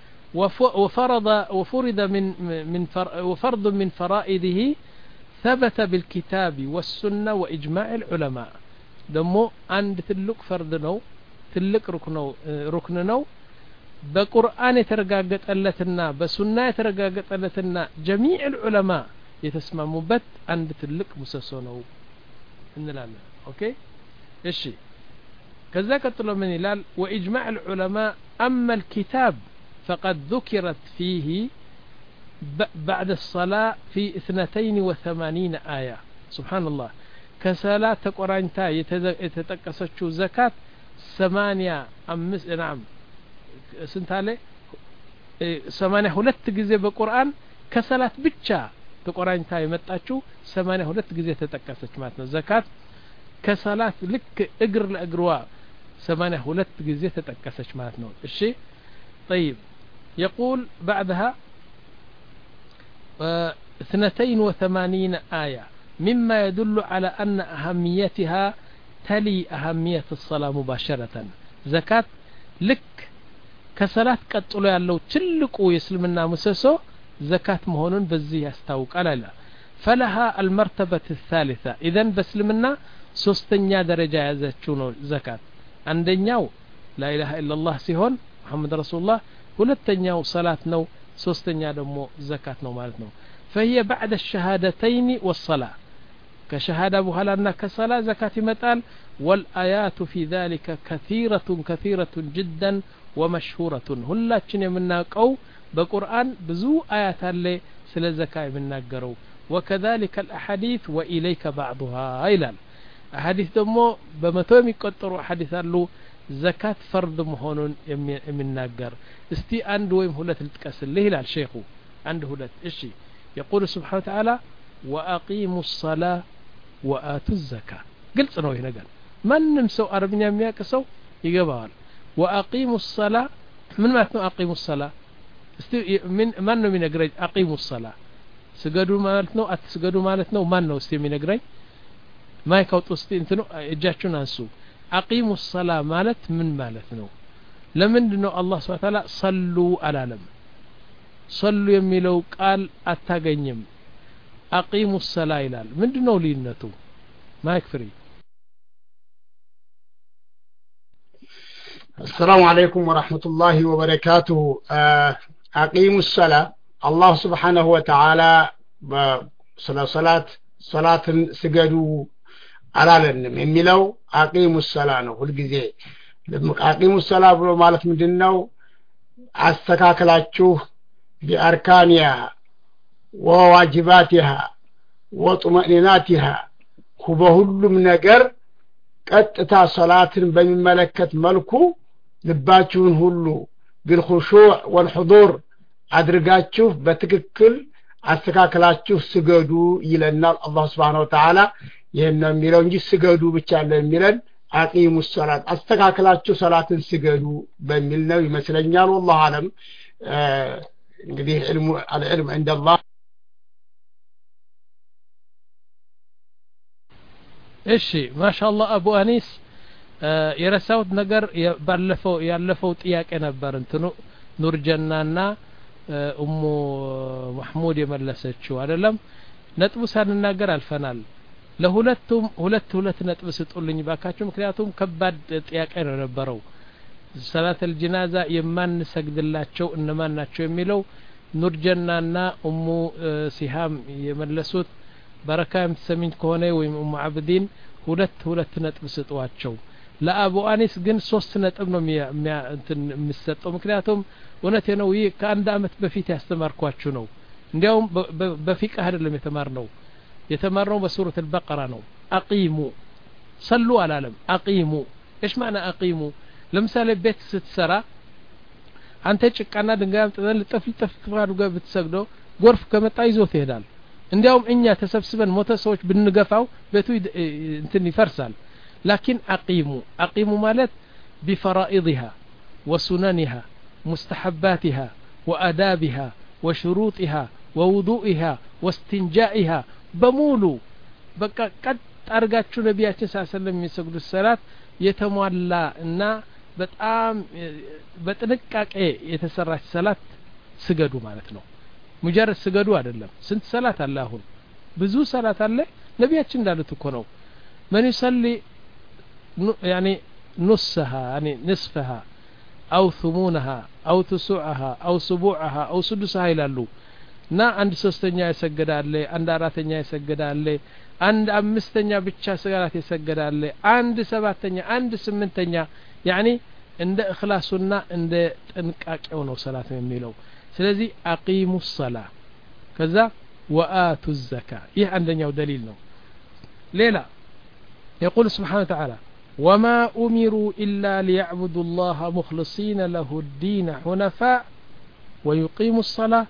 وفرض وفرض من من وفرض من فرائضه ثبت بالكتاب والسنة وإجماع العلماء دمو عند تلك فرض نو تلك ركن ركن نو بقرآن يترجاجتلتنا بسنة يترجاجتلتنا جميع العلماء يتسمموበት አንድ ትልቅ ምሰሶ ነው እንላለን ኦኬ እሺ ከዛ ቀጥሎ ምን ይላል واجماع العلماء اما الكتاب فقد ذكرت فيه بعد الصلاه في اثنتين وثمانين ايه سبحان الله كصلاه تقرانتا የተጠቀሰችው ዘካት ثمانية አምስት نعم ስንት አለ ثمانية ሁለት ጊዜ በቁርአን ከሰላት ብቻ ተቆራኝታ የመጣችው ثمانية ሁለት ጊዜ ተጠቀሰች ማለት ነው ዘካት ከሰላት ልክ እግር ለእግሯ ثمانية ሁለት ጊዜ ተጠቀሰች ማለት ነው እሺ طيب يقول بعدها اثنتين وثمانين آية مما يدل على أن أهميتها تلي أهمية الصلاة مباشرة زكاة لك كصلاة قطلو ያለው ትልቁ የእስልምና ምሰሶ زكاة مهونون بزي يستوق على لا فلها المرتبة الثالثة إذن بسلمنا سوستنيا درجة يزتشونو زكاة عندنياو لا إله إلا الله سيهون محمد رسول الله ولتنياو صلاة نو سوستنيا دمو زكاة نو مالتنو فهي بعد الشهادتين والصلاة كشهادة بهلنا كصلاة زكاة متال والآيات في ذلك كثيرة كثيرة جدا ومشهورة هلاتشن يمناقو بقرآن بزو آيات اللي سل الزكاة يمناقرو وكذلك الأحاديث وإليك بعضها إلال أحاديث دمو بمتوم يقطروا أحاديث اللو زكاة فرض مهون يمناقر استي عنده ويم هلت التكسل ليه لا الشيخ عنده هلت إشي يقول سبحانه وتعالى وأقيموا الصلاة وآتوا الزكاة قلت أنا هنا قال من نمسو أربنيا مياكسو يقبال وأقيموا الصلاة من ما تنو أقيموا الصلاة من من من يقرأ أقيموا الصلاة سجدوا مالتنا أتسجدوا مالتنا وما نو استي من يقرأ ما يكوت استي انتنو إجاتشون أنسو أقيموا الصلاة مالت من مالتنا لمن دنو الله سبحانه وتعالى صلوا على لم ሰሉ የሚለው ቃል አታገኝም አቂሙ ሰላ ይላል ምንድነው ልዩነቱ ማይክ ፍሪ السلام عليكم ورحمة الله وبركاته أقيم الصلاة الله سبحانه وتعالى صلاة صلاة صلاة سجدوا على لنم يميلو أقيم الصلاة نقول جزء أقيم الصلاة بلو مالت مدنو استكاكلاتشو بأركانها وواجباتها وطمأنيناتها كبهل من نجر ቀጥታ ሶላትን በሚመለከት መልኩ ልባችሁን ሁሉ بالخشوع والحضور አድርጋችሁ በትክክል አስተካክላችሁ ስገዱ ይለናል አላህ Subhanahu Wa Ta'ala ይሄን የሚለው እንጂ ስገዱ ብቻ ለሚለን አቂሙ ሶላት አስተካክላችሁ ሶላትን ስገዱ በሚል ነው ይመስለኛል والله አለም እንግዲህ علم العلم عند الله እሺ ማሻአላህ አቡ አኒስ የረሳውት ነገር ባለፈው ያለፈው ጥያቄ ነበር እንትኑ ኑርጀናና ኡሙ መህሙድ የመለሰችው አይደለም ነጥቡ ሳንናገር አልፈናል ለሁለቱም ሁለት ሁለት ነጥብ ስጡልኝ ባካችሁ ምክንያቱም ከባድ ጥያቄ ነው ነበረው ሰላት الجنازه የማን ሰግድላቸው እነማን ናቸው የሚለው ኑርጀናና ኡሙ ሲሃም የመለሱት በረካ የምትሰሚኝ ከሆነ ወይም ኡሙ አብዲን ሁለት ሁለት ነጥብ ስጧቸው ለአቡ አኒስ ግን ሶስት ነጥብ ነው እንትን የሚሰጠው ምክንያቱም እውነቴ ነው ይሄ ከአንድ አመት በፊት ያስተማርኳችሁ ነው እንዲያውም በፊቅህ አይደለም የተማርነው የተማርነው በሱረት البقره ነው አቂሙ ሰሉ አላለም አቂሙ ايش معنى አቂሙ ለምሳሌ ቤት ስትሰራ አንተ ጭቃና ድንጋይ አምጥተህ ልጥፍ ልጥፍ አድርገህ ብትሰግደው ጎርፍ ከመጣ ይዞት ይሄዳል እንዲያውም እኛ ተሰብስበን ሞተ ሰዎች ብንገፋው ቤቱ እንትን ይፈርሳል لكن أقيموا أقيموا مالت بفرائضها وسننها مستحباتها وأدابها وشروطها ووضوئها واستنجائها بمولو بقى قد أرجعتشو نبياتي صلى الله عليه وسلم يسجد الصلاة يتمولى إن بتأم بتنكك إيه يتسرع الصلاة سجدوا مالتنا مجرد سجدوا አይደለም ስንት ሰላት አለ አሁን ብዙ ሰላት አለ ነብያችን እንዳሉት እኮ ነው من يصلي يعني نصها يعني نصفها أو ثمونها أو تسعها أو سبوعها أو سدسها ይላሉ እና አንድ ሶስተኛ ይሰገዳል አንድ አራተኛ ይሰገዳል አንድ አምስተኛ ብቻ ሰላት ይሰገዳል አንድ ሰባተኛ አንድ ስምንተኛ يعني እንደ እخلاصና እንደ ጥንቃቄው ነው ሰላት የሚለው ስለዚህ አቂሙ الصلاة ከዛ ወአቱ الزكاة ይህ አንደኛው ደሊል ነው ሌላ يقول سبحانه وتعالى وما أمروا إلا ليعبدوا الله مخلصين له الدين حنفاء ويقيموا الصلاة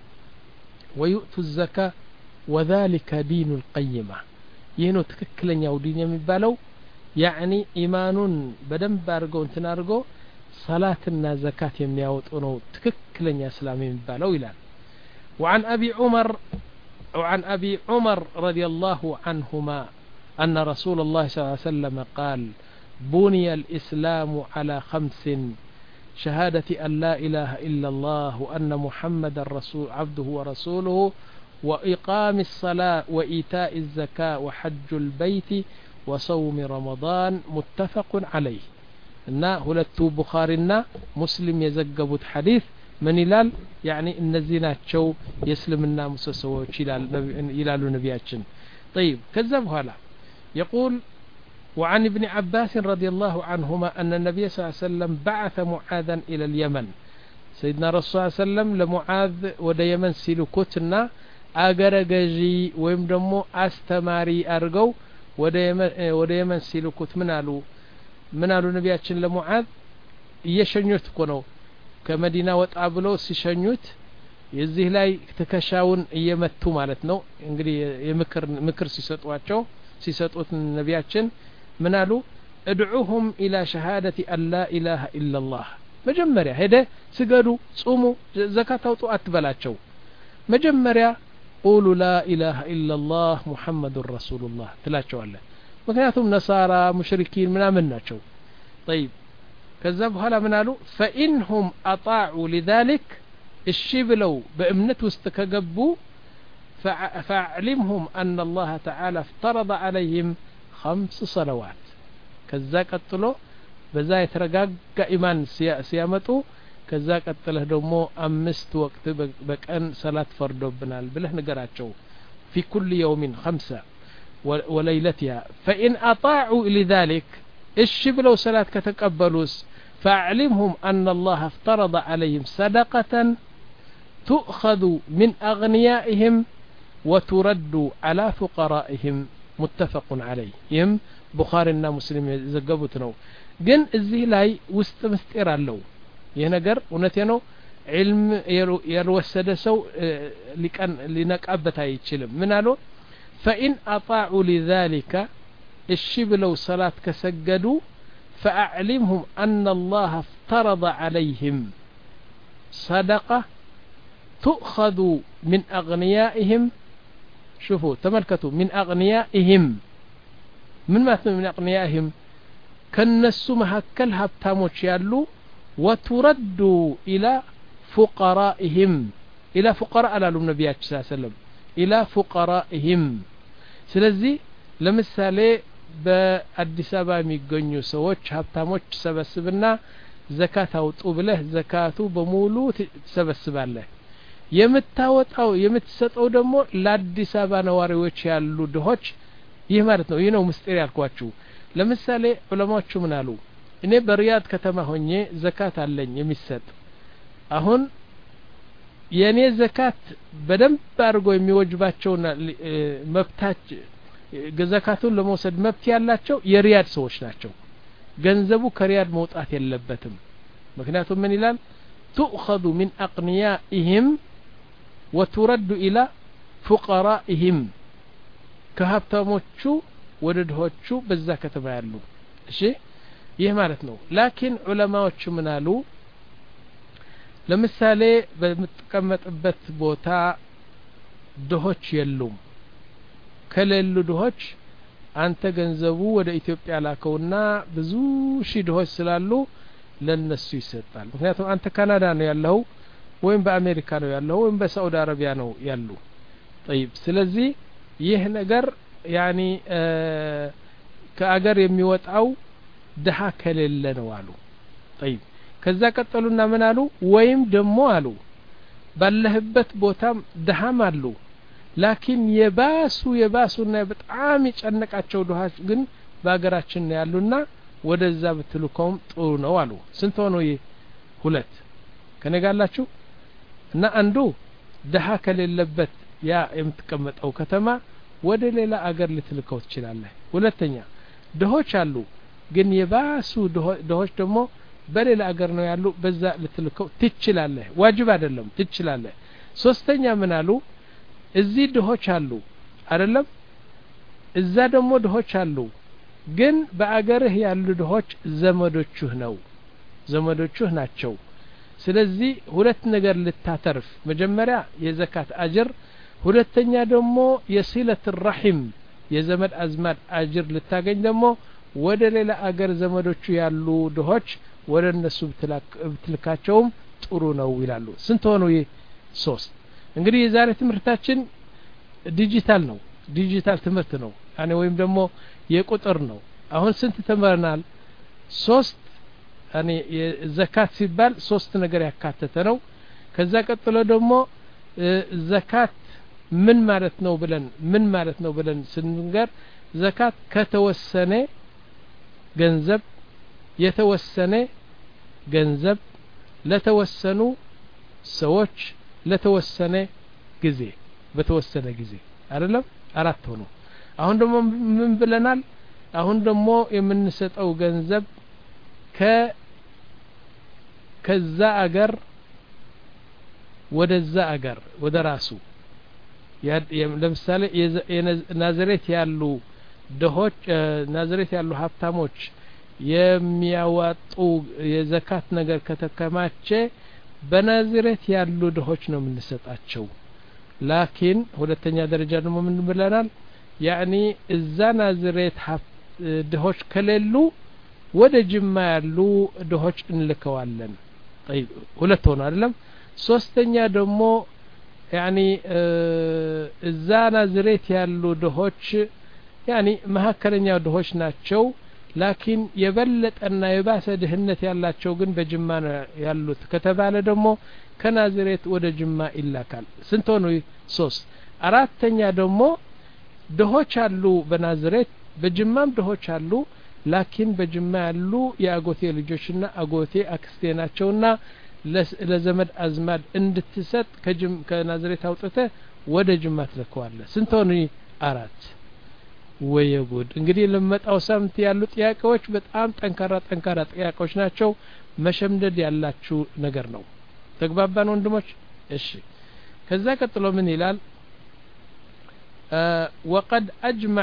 ويؤتوا الزكاة وذلك دين القيمة ينو تككلن يو دين يمبالو يعني إيمان بدن بارغو انتنارغو صلاتنا زكاة يمياوطونو تككلن يا اسلامي يمبالو إلى وعن أبي عمر وعن أبي عمر رضي الله عنهما أن رسول الله صلى الله عليه وسلم قال بني الإسلام على خمس شهادة أن لا إله إلا الله وأن محمد الرسول عبده ورسوله وإقام الصلاة وإيتاء الزكاة وحج البيت وصوم رمضان متفق عليه إن هلتو بخارنا مسلم يزقبت حديث من إلال يعني إن الزينات شو يسلم الناموس سوى إلال نبياتشن طيب كذب هلا يقول وعن ابن عباس رضي الله عنهما أن النبي صلى الله عليه وسلم بعث معاذا إلى اليمن سيدنا رسول الله صلى الله عليه وسلم لمعاذ ودى يمن سيلوكوتنا أغرقجي ويمدمو أستماري أرقو ودى يمن سيلوكوت منالو منالو نبياتشن لمعاذ يشنيوت كونو كمدينة وتقابلو سيشنيوت የዚህ ላይ ተከሻውን እየመቱ ማለት ነው እንግዲህ የምክር ምክር ሲሰጧቸው ሲሰጡት ነቢያችን ምን አሉ ادعوهم الى شهاده ان لا اله الا الله መጀመሪያ ሄደ ስገዱ ጾሙ ዘካት አውጡ አትበላቸው መጀመሪያ قولوا لا اله الا الله محمد رسول الله ትላቸዋለህ ምክንያቱም ነሳራ ሙሽሪኪን ምናምን ናቸው طيب ከዛ በኋላ ምን አሉ فانهم اطاعوا لذلك እሺ ብለው በእምነት ውስጥ ከገቡ فاعلمهم أن الله تعالى افترض عليهم خمس صلوات ከዛ ቀጥሎ በዛ የተረጋጋ ኢማን ሲያመጡ ከዛ ቀጥለህ ደግሞ አምስት ወቅት በቀን ሰላት ፈርዶብናል ብለህ ንገራቸው في كل يوم خمسة وليلتها فإن أطاعوا لذلك እሺ ብለው ሰላት ከተቀበሉስ فاعلمهم أن الله افترض عليهم صدقة تؤخذ من أغنيائهم وترد على فقرائهم متفق عليه يم بخارينا مسلم يዘገቡት ነው ግን እዚህ ላይ ውስጥ ምስጢር አለው ይሄ ነገር እውነቴ ነው علم ያልወሰደ ሰው ሊቀን ሊነቃበት አይችልም ምን አሉ فإن أطاعوا لذلك እሺ ብለው ሰላት ከሰገዱ فأعلمهم أن الله افترض عليهم صدقة تؤخذ من أغنيائهم شوفوا تملكتوا من أغنيائهم من ما من أغنيائهم كالنسو مهكل هبتاموش يالو وترد إلى فقرائهم إلى فقراء على النبي صلى الله عليه وسلم إلى فقرائهم سلزي لمثالي በአዲስ አበባ የሚገኙ ሰዎች ሀብታሞች ሰበስብና ዘካት አውጡ ብለህ ዘካቱ በሙሉ ተሰበስባለህ የምታወጣው የምትሰጠው ደግሞ ለአዲስ አበባ ነዋሪዎች ያሉ ድሆች ይህ ማለት ነው ይህ ነው ምስጢር ያልኳችሁ ለምሳሌ ዑለማዎቹ ምን አሉ እኔ በሪያድ ከተማ ሆኜ ዘካት አለኝ የሚሰጥ አሁን የኔ ዘካት በደንብ አድርጎ የሚወጅባቸውና መብታች ገዘካቱን ለመውሰድ መብት ያላቸው የሪያድ ሰዎች ናቸው ገንዘቡ ከሪያድ መውጣት የለበትም ምክንያቱም ምን ይላል تؤخذ من أغنيائهم وترد إلى فقرائهم ከሀብታሞቹ ወደ ድሆቹ በዛ ከተማ ያሉ እሺ ይህ ማለት ነው ላኪን ዑለማዎቹ ምን አሉ ለምሳሌ በመጥቀመጥበት ቦታ ድሆች የሉም ከሌሉ ድሆች አንተ ገንዘቡ ወደ ኢትዮጵያ ላከውና ብዙ ሺህ ድሆች ስላሉ ለነሱ ይሰጣል ምክንያቱም አንተ ካናዳ ነው ያለው ወይም በአሜሪካ ነው ያለው ወይም በሳውዲ አረቢያ ነው ያሉ طيب ስለዚህ ይህ ነገር ያኒ ከአገር የሚወጣው ድሃ ከሌለ ነው አሉ طيب ከዛ ቀጠሉና ምን አሉ ወይም ደሞ አሉ ባለህበት ቦታም ድሃም አሉ ላኪን የባሱ የባሱና በጣም ይጨነቃቸው ድሃች ግን በአገራችን ነው ያሉና ወደዛ ብትልከውም ጥሩ ነው አሉ ስንት ሆኖ ይሄ ሁለት ከነጋላችሁ እና አንዱ ድሃ ከሌለበት ያ የምትቀመጠው ከተማ ወደ ሌላ አገር ልትልከው ትችላለህ ሁለተኛ ድሆች አሉ ግን የባሱ ድሆች ደግሞ በሌላ አገር ነው ያሉ በዛ ልትልከው ትችላለህ ዋጅብ አይደለም ትችላለህ ሶስተኛ ምን አሉ እዚህ ድሆች አሉ አይደለም እዛ ደግሞ ድሆች አሉ ግን በአገርህ ያሉ ድሆች ዘመዶችህ ነው ዘመዶችህ ናቸው ስለዚህ ሁለት ነገር ልታተርፍ መጀመሪያ የዘካት አጅር ሁለተኛ ደግሞ የሲለት الرحم የዘመድ አዝማድ አጅር ልታገኝ ደግሞ ወደ ሌላ አገር ዘመዶቹ ያሉ ድሆች ወደ እነሱ ብትልካቸውም ጥሩ ነው ይላሉ ስንት ሆኖ ይሄ ሶስት እንግዲህ የዛሬ ትምህርታችን ዲጂታል ነው ዲጂታል ትምህርት ነው ያኔ ወይም ደግሞ የቁጥር ነው አሁን ስንት ተመረናል ሶስት ያኔ የዘካት ሲባል ሶስት ነገር ያካተተ ነው ከዛ ቀጥሎ ደግሞ ዘካት ምን ማለት ነው ብለን ምን ማለት ነው ብለን ስንገር ዘካት ከተወሰነ ገንዘብ የተወሰነ ገንዘብ ለተወሰኑ ሰዎች ለተወሰነ ጊዜ በተወሰነ ጊዜ አይደለም አራት ሆኖ አሁን ደግሞ ምን ብለናል አሁን ደግሞ የምንሰጠው ገንዘብ ከ ከዛ አገር ወደዛ አገር ወደ ራሱ ለምሳሌ ናዝሬት ያሉ ድሆች ናዝሬት ያሉ ሀብታሞች የሚያዋጡ የዘካት ነገር ከተከማቸ በናዝሬት ያሉ ድሆች ነው የምንሰጣቸው ላኪን ሁለተኛ ደረጃ ደግሞ ምን ብለናል ያኒ እዛ ናዝሬት ድሆች ከሌሉ ወደ ጅማ ያሉ ድሆች እንልከዋለን طيب ሁለት ሆነ አይደለም ሶስተኛ ደግሞ ያኒ እዛ ናዝሬት ያሉ ድሆች ያኒ መሐከለኛ ድሆች ናቸው ላኪን የበለጠና የባሰ ድህነት ያላቸው ግን በጅማ ያሉት ከተባለ ደግሞ ከናዝሬት ወደ ጅማ ይላካል ስንት ሆነ ሶስት አራተኛ ደግሞ ድሆች አሉ በናዝሬት በጅማም ድሆች አሉ ላኪን በጅማ ያሉ የአጎቴ ልጆችና አጎቴ አክስቴ ናቸውና ለዘመድ አዝማድ እንድትሰጥ ከጅም ከናዝሬት አውጥተ ወደ ጅማ ትልከዋለህ ስንት ሆነ አራት ወየጉድ እንግዲህ ለመጣው ሳምንት ያሉ ጥያቄዎች በጣም ጠንካራ ጠንካራ ጥያቄዎች ናቸው መሸምደድ ያላችሁ ነገር ነው ተግባባን ወንድሞች እሺ ከዛ ቀጥሎ ምን ይላል وقد أجمع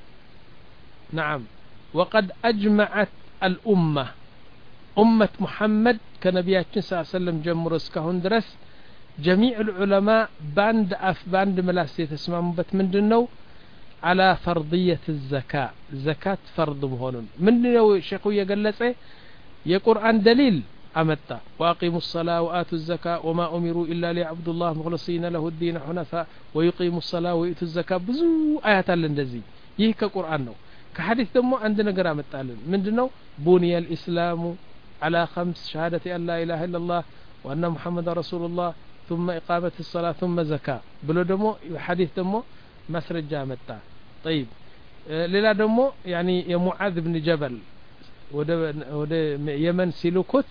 نعم وقد أجمعت الأمة أمة محمد كنبياتنا صلى الله عليه وسلم جمهور اسكهون درس جميع العلماء باند أف باند ملاسية تسمعون بت من دنو على فرضية الزكاة زكاة فرض مهون من دنو شيخوية قلت يقرآن دليل أمتا وأقيموا الصلاة وآتوا الزكاة وما أمروا إلا ليعبدوا الله مخلصين له الدين حنفاء ويقيموا الصلاة ويؤتوا الزكاة بزو آيات اللندزي يهك قرآن نو كحديث دمو عندنا قرام التعلم من دنو بني الإسلام على خمس شهادة أن لا إله إلا الله وأن محمد رسول الله ثم إقامة الصلاة ثم زكاة بلو دمو حديث دمو مسرج جامتا طيب للا دمو يعني يا معاذ بن جبل وده وده يمن سيلوكوت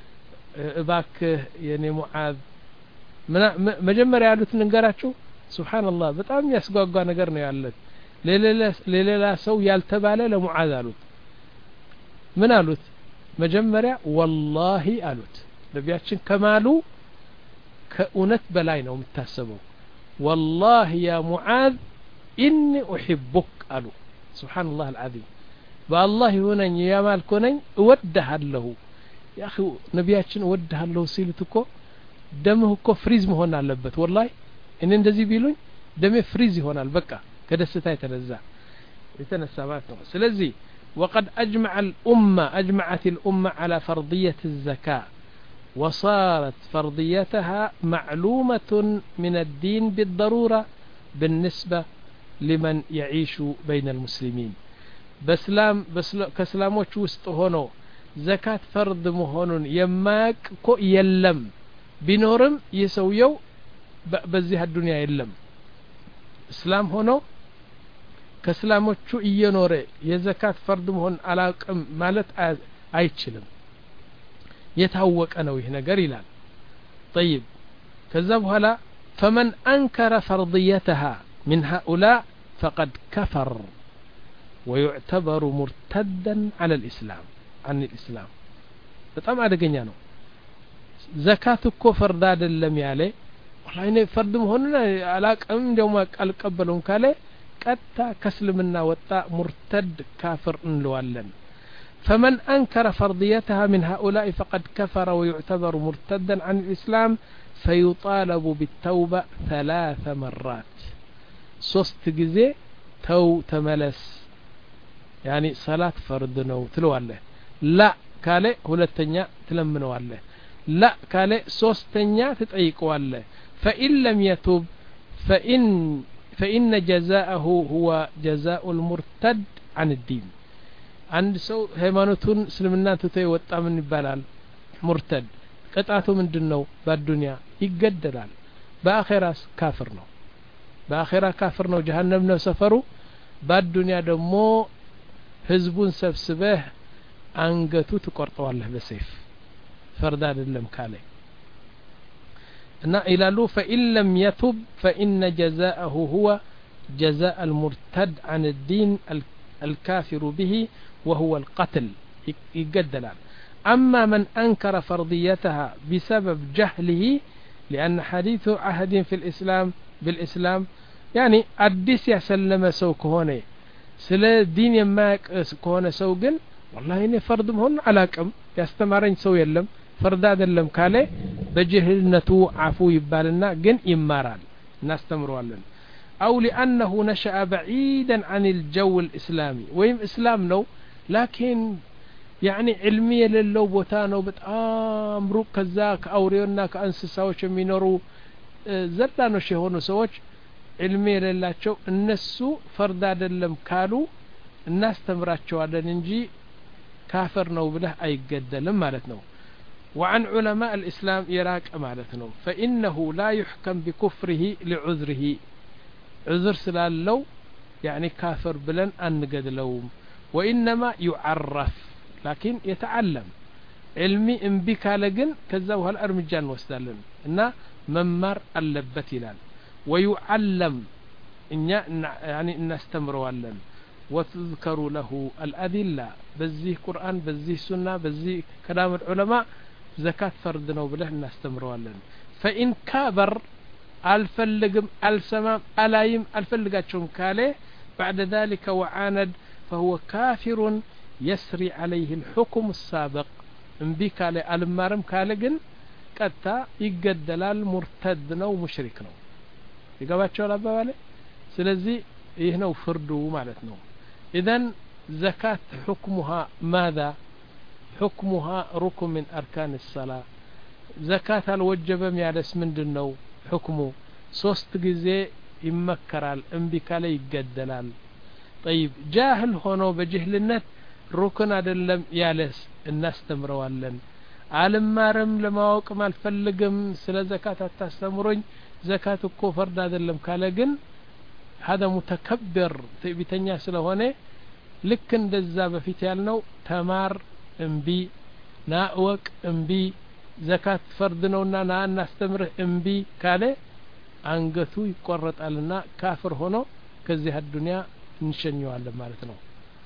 باك يعني معاذ مجمريا ያሉት ንገራችሁ ሱብሃንአላህ በጣም ያስጓጓ ነገር ነው ያለት ለሌላ ሰው ያልተባለ ለሙዓዝ አሉት ምን አሉት መጀመሪያ ወላሂ አሉት ነቢያችን ከማሉ ከኡነት በላይ ነው የምታሰበው ወላሂ ያ ሙዓዝ ኢኒ ኡሂቡክ አሉ ሱብሃንአላህ العظيم በአላህ ይሆነኝ ያማልኮነኝ እወድሃለሁ يا أخي نبياتنا ودها الله سيلتكو دمه كو فريز مهون علبت والله إن اندزي بيلون دمه فريز هون البكا كده ستاي تنزع يتنسابات سلزي وقد أجمع الأمة أجمعت الأمة على فرضية الزكاة وصارت فرضيتها معلومة من الدين بالضرورة بالنسبة لمن يعيش بين المسلمين بسلام بسلام كسلاموش وستهونو زكاة فرض مهون يماك كو يلم بنورم يسويو بزيها الدنيا يلم اسلام هونو كسلاموچو ينوري يزكاة فرض مهون على مالت አይችልም يتهوك انا وهنا قريلان طيب كذا بኋላ فمن انكر فرضيتها من هؤلاء فقد كفر ويعتبر مرتدا على الإسلام عن الإسلام በጣም አደገኛ ነው ዘካት እኮ ፈርድ አይደለም ያለ والله እኔ ፈርድ መሆኑን አላቀም እንደውም አልቀበሉም ካለ ቀጣ ከስልምና ወጣ ሙርተድ ካፍር እንለዋለን فمن أنكر فرضيتها من هؤلاء فقد كفر ويعتبر مرتدا عن الإسلام فيطالب بالتوبة ثلاث مرات ሶስት ጊዜ ተው ተመለስ يعني صلاة فرض ነው ትለዋለህ لا ካለ ሁለተኛ ትለምነዋለህ لا ካለ ሶስተኛ ትጠይቀዋለህ فإن لم يتوب فإن فإن جزاءه هو جزاء المرتد عن الدين عند سو ሃይማኖቱን እስልምና ትቶ የወጣ ምን ይባላል ሙርተድ ቅጣቱ ምንድነው በዱንያ ይገደላል በአኺራስ ካፍር ነው በአኺራ ካፍር ነው ጀሃነም ነው ሰፈሩ በዱንያ ደግሞ ህዝቡን ሰብስበህ አንገቱ ትቆርጠዋለህ በሰይፍ ፈርድ አይደለም ካለ እና ኢላሉ فإن لم يتب فإن جزاءه هو جزاء المرتد عن الدين الكافر به وهو القتل يقدلان أما من أنكر فرضيتها بسبب جهله لأن حديث عهد في الإسلام بالإسلام يعني أدس يسلم سوك هوني سلا دين يماك كونه سو ግን والله እኔ فرض መሆን አላቀም ያስተማረኝ ሰው የለም فرض አይደለም ካለ በጅህልነቱ አፉ ይባልና ግን ይማራል እናስተምረዋለን أو لأنه نشأ بعيدا عن الجو الإسلامي ويم إسلام ነው لكن يعني علمي የሌለው ቦታ ነው በጣም ሩቅ ከዛ ከአውሬውና ከእንስሳዎች የሚኖሩ ዘላኖች የሆኑ ሰዎች علمي የሌላቸው እነሱ ፈርድ አይደለም ካሉ እናስተምራቸዋለን እንጂ ካፈር ነው ብለህ አይገደልም ማለት ነው وعن علماء الإسلام يراك مالتنا فإنه لا يحكم بكفره لعذره عذر سلالو يعني كافر بلن أنقد لوم وإنما يعرف لكن يتعلم علمي انبك لقن كذا وهالأرمجان وستالن إنه ممر اللبت لان ويعلم إن يعني نستمروا لن وتذكر له الأدلة بزيه قرآن بزيه سنة بزيه كلام العلماء زكاة فردنا وبله نستمروا لن فإن كابر الفلقم السمام ألايم الفلقاتهم كاله بعد ذلك وعاند فهو كافر يسري عليه الحكم السابق انبيك على المارم كالجن قتا يقدلال مرتدنا ومشركنا يقباتشو لابا سلزي يهنو فردو معناتنا اذن زكاة حكمها ماذا حكمها ركن من أركان الصلاة زكاة الوجبة يالس من دنو حكمه ሶስት ጊዜ ይመከራል እንቢ ካለ ይገደላል طيب جاهل ሆኖ በጅህልነት ሩክን አይደለም ያለስ እናስተምረዋለን አልማረም ለማወቅ ማልፈልግም ስለ ዘካት አታስተምሩኝ ዘካት እኮ ፈርድ አይደለም ካለ ግን هذا متكبر ትዕቢተኛ ስለሆነ ልክ እንደዛ በፊት ያልነው ተማር እንቢ ናወቅ እንቢ ዘካት ፈርድ ነውና ና እናስተምርህ እንቢ ካለ አንገቱ ይቆረጣልና ካፍር ሆኖ ከዚህ አዱንያ እንሸኘዋለን ማለት ነው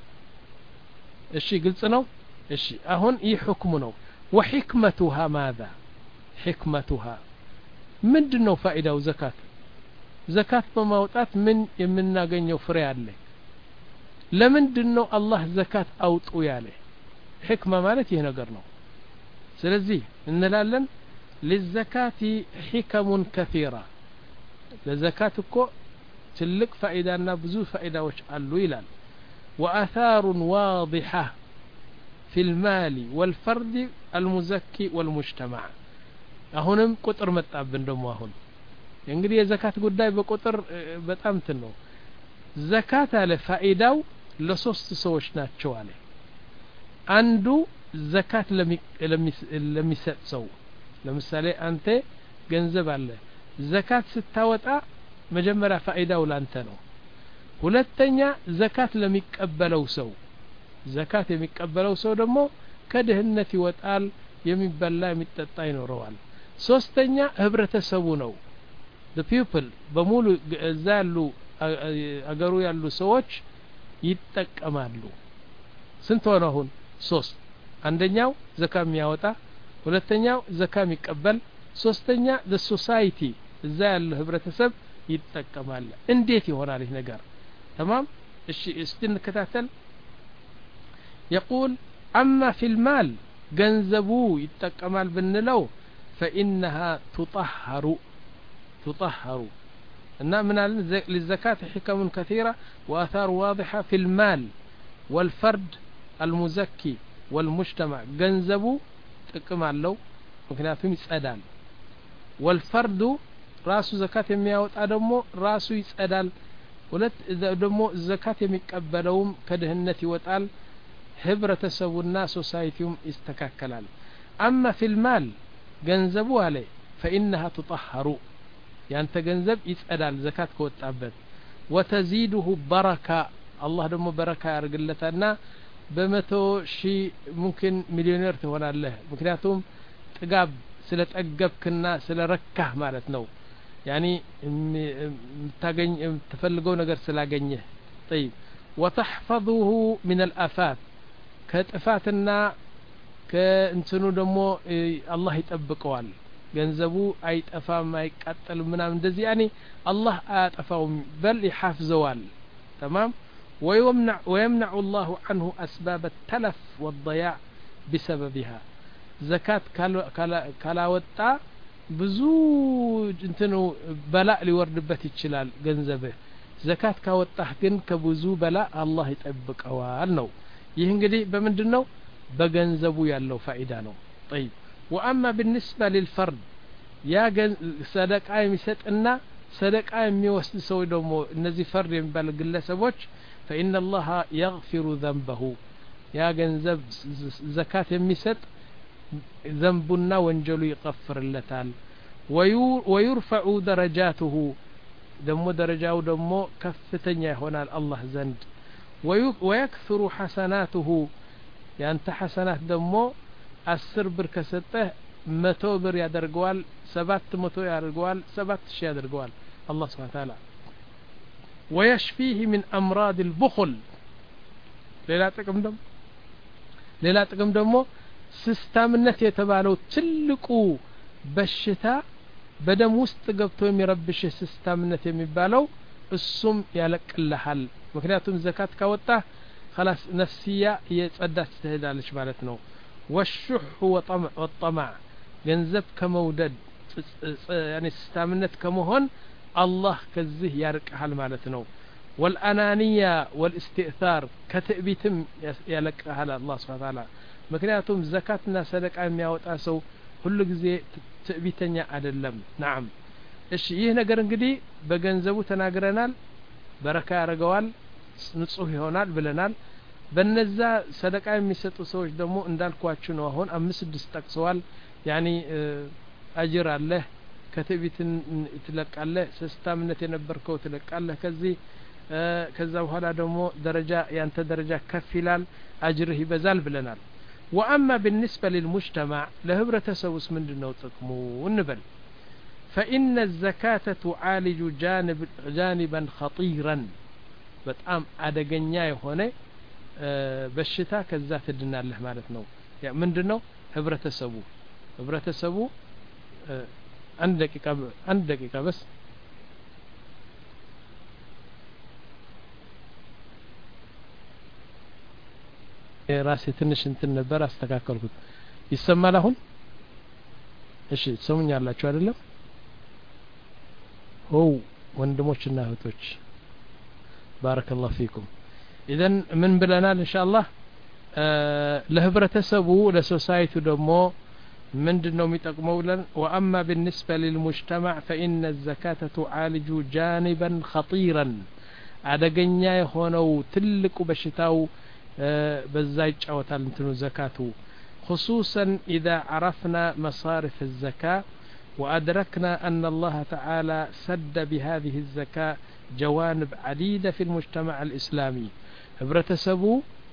እሺ ግልጽ ነው እሺ አሁን ይህ ሁክሙ ነው وحكمتها ماذا حكمتها ምንድነው ፋይዳው ዘካት ዘካት በማውጣት ምን የምናገኘው ፍሬ አለ ለምንድነው አላህ ዘካት አውጡ ያለ ሕክማ ማለት ይሄ ነገር ነው ስለዚህ እንላለን للزكاة حكم كثيرة ለዘካት እኮ ትልቅ ፋይዳና ብዙ ፋይዳዎች አሉ ይላል وآثار واضحة في المال والفرد المزكي والمجتمع አሁንም ቁጥር መጣብን ደሞ አሁን እንግዲህ የዘካት ጉዳይ በቁጥር በጣም እንትን ነው ዘካት አለ ፋይዳው ለሶስት ሰዎች ናቸው አለ አንዱ ዘካት ለሚሰጥ ሰው ለምሳሌ አንተ ገንዘብ አለ ዘካት ስታወጣ መጀመሪያ ፋይዳው ላንተ ነው ሁለተኛ ዘካት ለሚቀበለው ሰው ዘካት የሚቀበለው ሰው ደግሞ ከድህነት ይወጣል የሚበላ የሚጠጣ ይኖረዋል ሶስተኛ ህብረተሰቡ ነው the people በሙሉ እዛ ያሉ አገሩ ያሉ ሰዎች ይጠቀማሉ ስንት ሆነ አሁን ሶስት አንደኛው ዘካ የሚያወጣ ሁለተኛው ዘካ የሚቀበል ሶስተኛ the society እዛ ያለ ህብረተሰብ ይጠቀማል እንዴት ይሆናል ይህ ነገር تمام እሺ እስቲ እንከታተል يقول أما في المال ገንዘቡ ይጠቀማል ብንለው فإنها تطهر تطهر إن من للزكاة حكم كثيرة وآثار واضحة في المال والفرد المزكي والمجتمع ገንዘቡ ጥቅም አለው ምክንያቱም ይጸዳል والفرد ራሱ ዘካት የሚያወጣ ደግሞ ራሱ ይጸዳል ሁለት ደግሞ ዘካት የሚቀበለውም ከድህነት ይወጣል ህብረተሰቡና ሶሳይቲውም ይስተካከላል أما في المال ገንዘቡ አለ فإنها تطهر ያንተ ገንዘብ ይጸዳል ዘካት ከወጣበት وتزيده بركة الله ደግሞ በረካ ያርግለታልና በመቶ ሺህ ሙምኪን ሚሊዮነር ትሆናለህ ምክንያቱም ጥጋብ ስለጠገብክና ስለረካህ ማለት ነው يعني ታገኝ ተፈልገው ነገር ስላገኘህ طيب وتحفظه من الآفات ከጥፋትና ከእንትኑ ደግሞ አላህ ይጠብቀዋል ገንዘቡ አይጠፋም አይቃጠልም ምናም እንደዚህ يعني الله አያጠፋውም በል ይحفظዋል تمام ويمنع ويمنع الله عنه أسباب التلف والضياع بسببها زكاة كلا وطا ብዙ እንትኑ በላእ ሊወርድበት ይችላል ገንዘብህ ዘካት ካወጣህ ግን ከብዙ በላእ አላህ ይጠብቀዋል ነው ይህ እንግዲህ በመንድነው በገንዘቡ ያለው ፋይዳ ነው طيب واما بالنسبه للفرد ያ ሰደቃ የሚሰጥና ሰደቃ የሚወስድ ሰው ደግሞ እነዚህ ፈርድ የሚባሉ ግለሰቦች فإن الله يغفر ذنبه ያ ገንዘብ ዘካት የሚሰጥ ذنبنا ወንጀሉ ይغفርለታል ويرفع درجاته ደሞ ደረጃው ደሞ ከፍተኛ ይሆናል አላህ ዘንድ ويكثر حسناته ያንተ ሐሰናት ደሞ አስር ብር ከሰጠህ መቶ ብር ያደርገዋል ሰባት መቶ ያደርገዋል ሰባት ሺህ ያደርገዋል الله سبحانه وتعالى ويشفيه من أمراض البخل ሌላ ጥቅም ደሞ ሌላ ጥቅም ደሞ ሲስታምነት የተባለው ትልቁ በሽታ በደም ውስጥ ገብቶ የሚረብሽ ሲስታምነት የሚባለው እሱም ያለቅልሃል ምክንያቱም ዘካት ካወጣ خلاص ነፍስያ የጸዳች ትሄዳለች ማለት ነው والشح وطمع والطمع ገንዘብ ከመውደድ يعني ሲስታምነት ከመሆን الله ከዚህ ያርቀሃል ማለት ነው والأنانية والاستئثار كتئبيتم يلقاها الله سبحانه وتعالى ምክንያቱም ዘካትና ሰደቃ የሚያወጣ ሰው ሁሉ ጊዜ ትዕቢተኛ አይደለም نعم እሺ ይህ ነገር እንግዲህ በገንዘቡ ተናግረናል በረካ ያረጋዋል ንጹህ ይሆናል ብለናል በነዛ ሰደቃ የሚሰጡ ሰዎች ደግሞ እንዳልኳችሁ ነው አሁን አምስት ስድስት ጠቅሰዋል يعني አጅር አለ ከትዕቢትን ትለቃለህ ሲስታምነት የነበርከው ትለቃለህ ከዚህ ከዛ በኋላ ደግሞ ደረጃ ያንተ ደረጃ ከፍ ይላል አጅርህ ይበዛል ብለናል واما بالنسبه للمجتمع لهبرتسوس ምንድነው ጥቅሙ እንበል فإن الزكاة تعالج جانب جانبا خطيرا በጣም አደገኛ የሆነ በሽታ ከዛ ትድናለህ ማለት ነው ያ ምንድነው ህብረተሰቡ ህብረተሰቡ አንድ ደቂቃ አንድ ደቂቃ በስ ራሴ ትንሽ እንትን ነበር አስተካከልኩት ይሰማል አሁን እሺ ሰሙኛላችሁ አይደለም ኦ ወንድሞችና እህቶች ባረከላሁ ፊኩም ኢዘን ምን ብለናል ኢንሻአላህ ለህብረተሰቡ ለሶሳይቲ ደግሞ ምንድነው የሚጠቅመው ብለን واما بالنسبه للمجتمع فإن الزكاة تعالج جانبا خطيرا አደገኛ የሆነው ትልቁ በሽታው በዛ ይጫወታል እንትኑ ዘካቱ خصوصا إذا عرفنا مصارف الزكاة وأدركنا أن الله تعالى سد بهذه الزكاة جوانب عديدة في المجتمع الإسلامي ህብረተሰቡ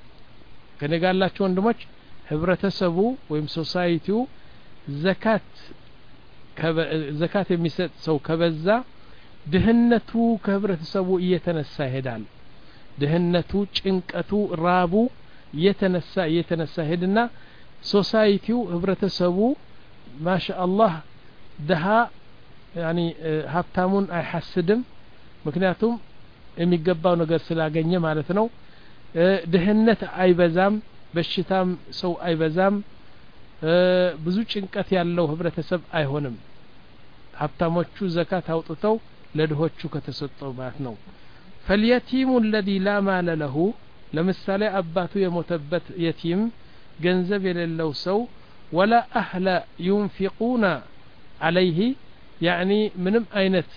ከነጋላችሁ ወንድሞች ህብረተሰቡ ወይም ሶሳይቲው ዘካት ዘካት የሚሰጥ ሰው ከበዛ ድህነቱ ከህብረተሰቡ እየተነሳ ይሄዳል ድህነቱ ጭንቀቱ ራቡ እየተነሳ እየተነሳ ሄድና ሶሳይቲው ህብረተሰቡ ማሻአላህ ደሃ ያኒ ሀብታሙን አይሐስድም ምክንያቱም የሚገባው ነገር ስላገኘ ማለት ነው ድህነት አይበዛም በሽታም ሰው አይበዛም ብዙ ጭንቀት ያለው ህብረተሰብ አይሆንም ሀብታሞቹ ዘካት አውጥተው ለድሆቹ ከተሰጠው ማለት ነው فاليتيم الذي لا مال له ለምሳሌ አባቱ የሞተበት የቲም ገንዘብ የሌለው ሰው ولا أهل ينفقون عليه يعني ምንም አይነት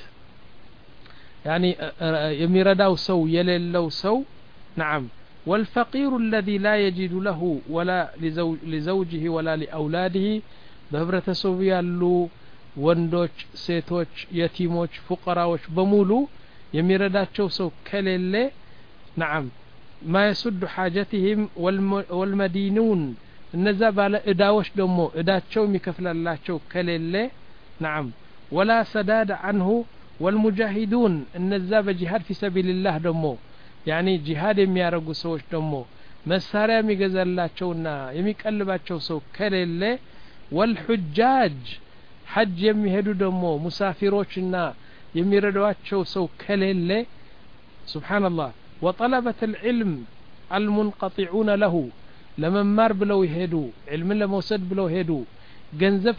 يعني يميرداو سو يللو سو نعم والفقير الذي لا يجد له ولا لزوج لزوجه ولا لأولاده بهبرتسو يالو ወንዶች ሴቶች የቲሞች ፉቀራዎች በሙሉ የሚረዳቸው ሰው ከሌለ نعم ما يسد حاجتهم والمدينون እነዛ ባለ እዳዎች ደግሞ እዳቸው የሚከፍላላቸው ከሌለ نعم ولا سداد عنه والمجاهدون እነዛ በጂሃድ في سبيل الله ደግሞ يعني ጂሃድ የሚያረጉ ሰዎች ደግሞ መሳሪያ የሚገዛላቸውና የሚቀልባቸው ሰው ከሌለ والحجاج حج የሚሄዱ ደግሞ ሙሳፊሮችና የሚረዷቸው ሰው ከሌለ سبحان الله وطلبة العلم المنقطعون له ለመማር ብለው ይሄዱ علم ለመውሰድ ብለው ሄዱ ገንዘብ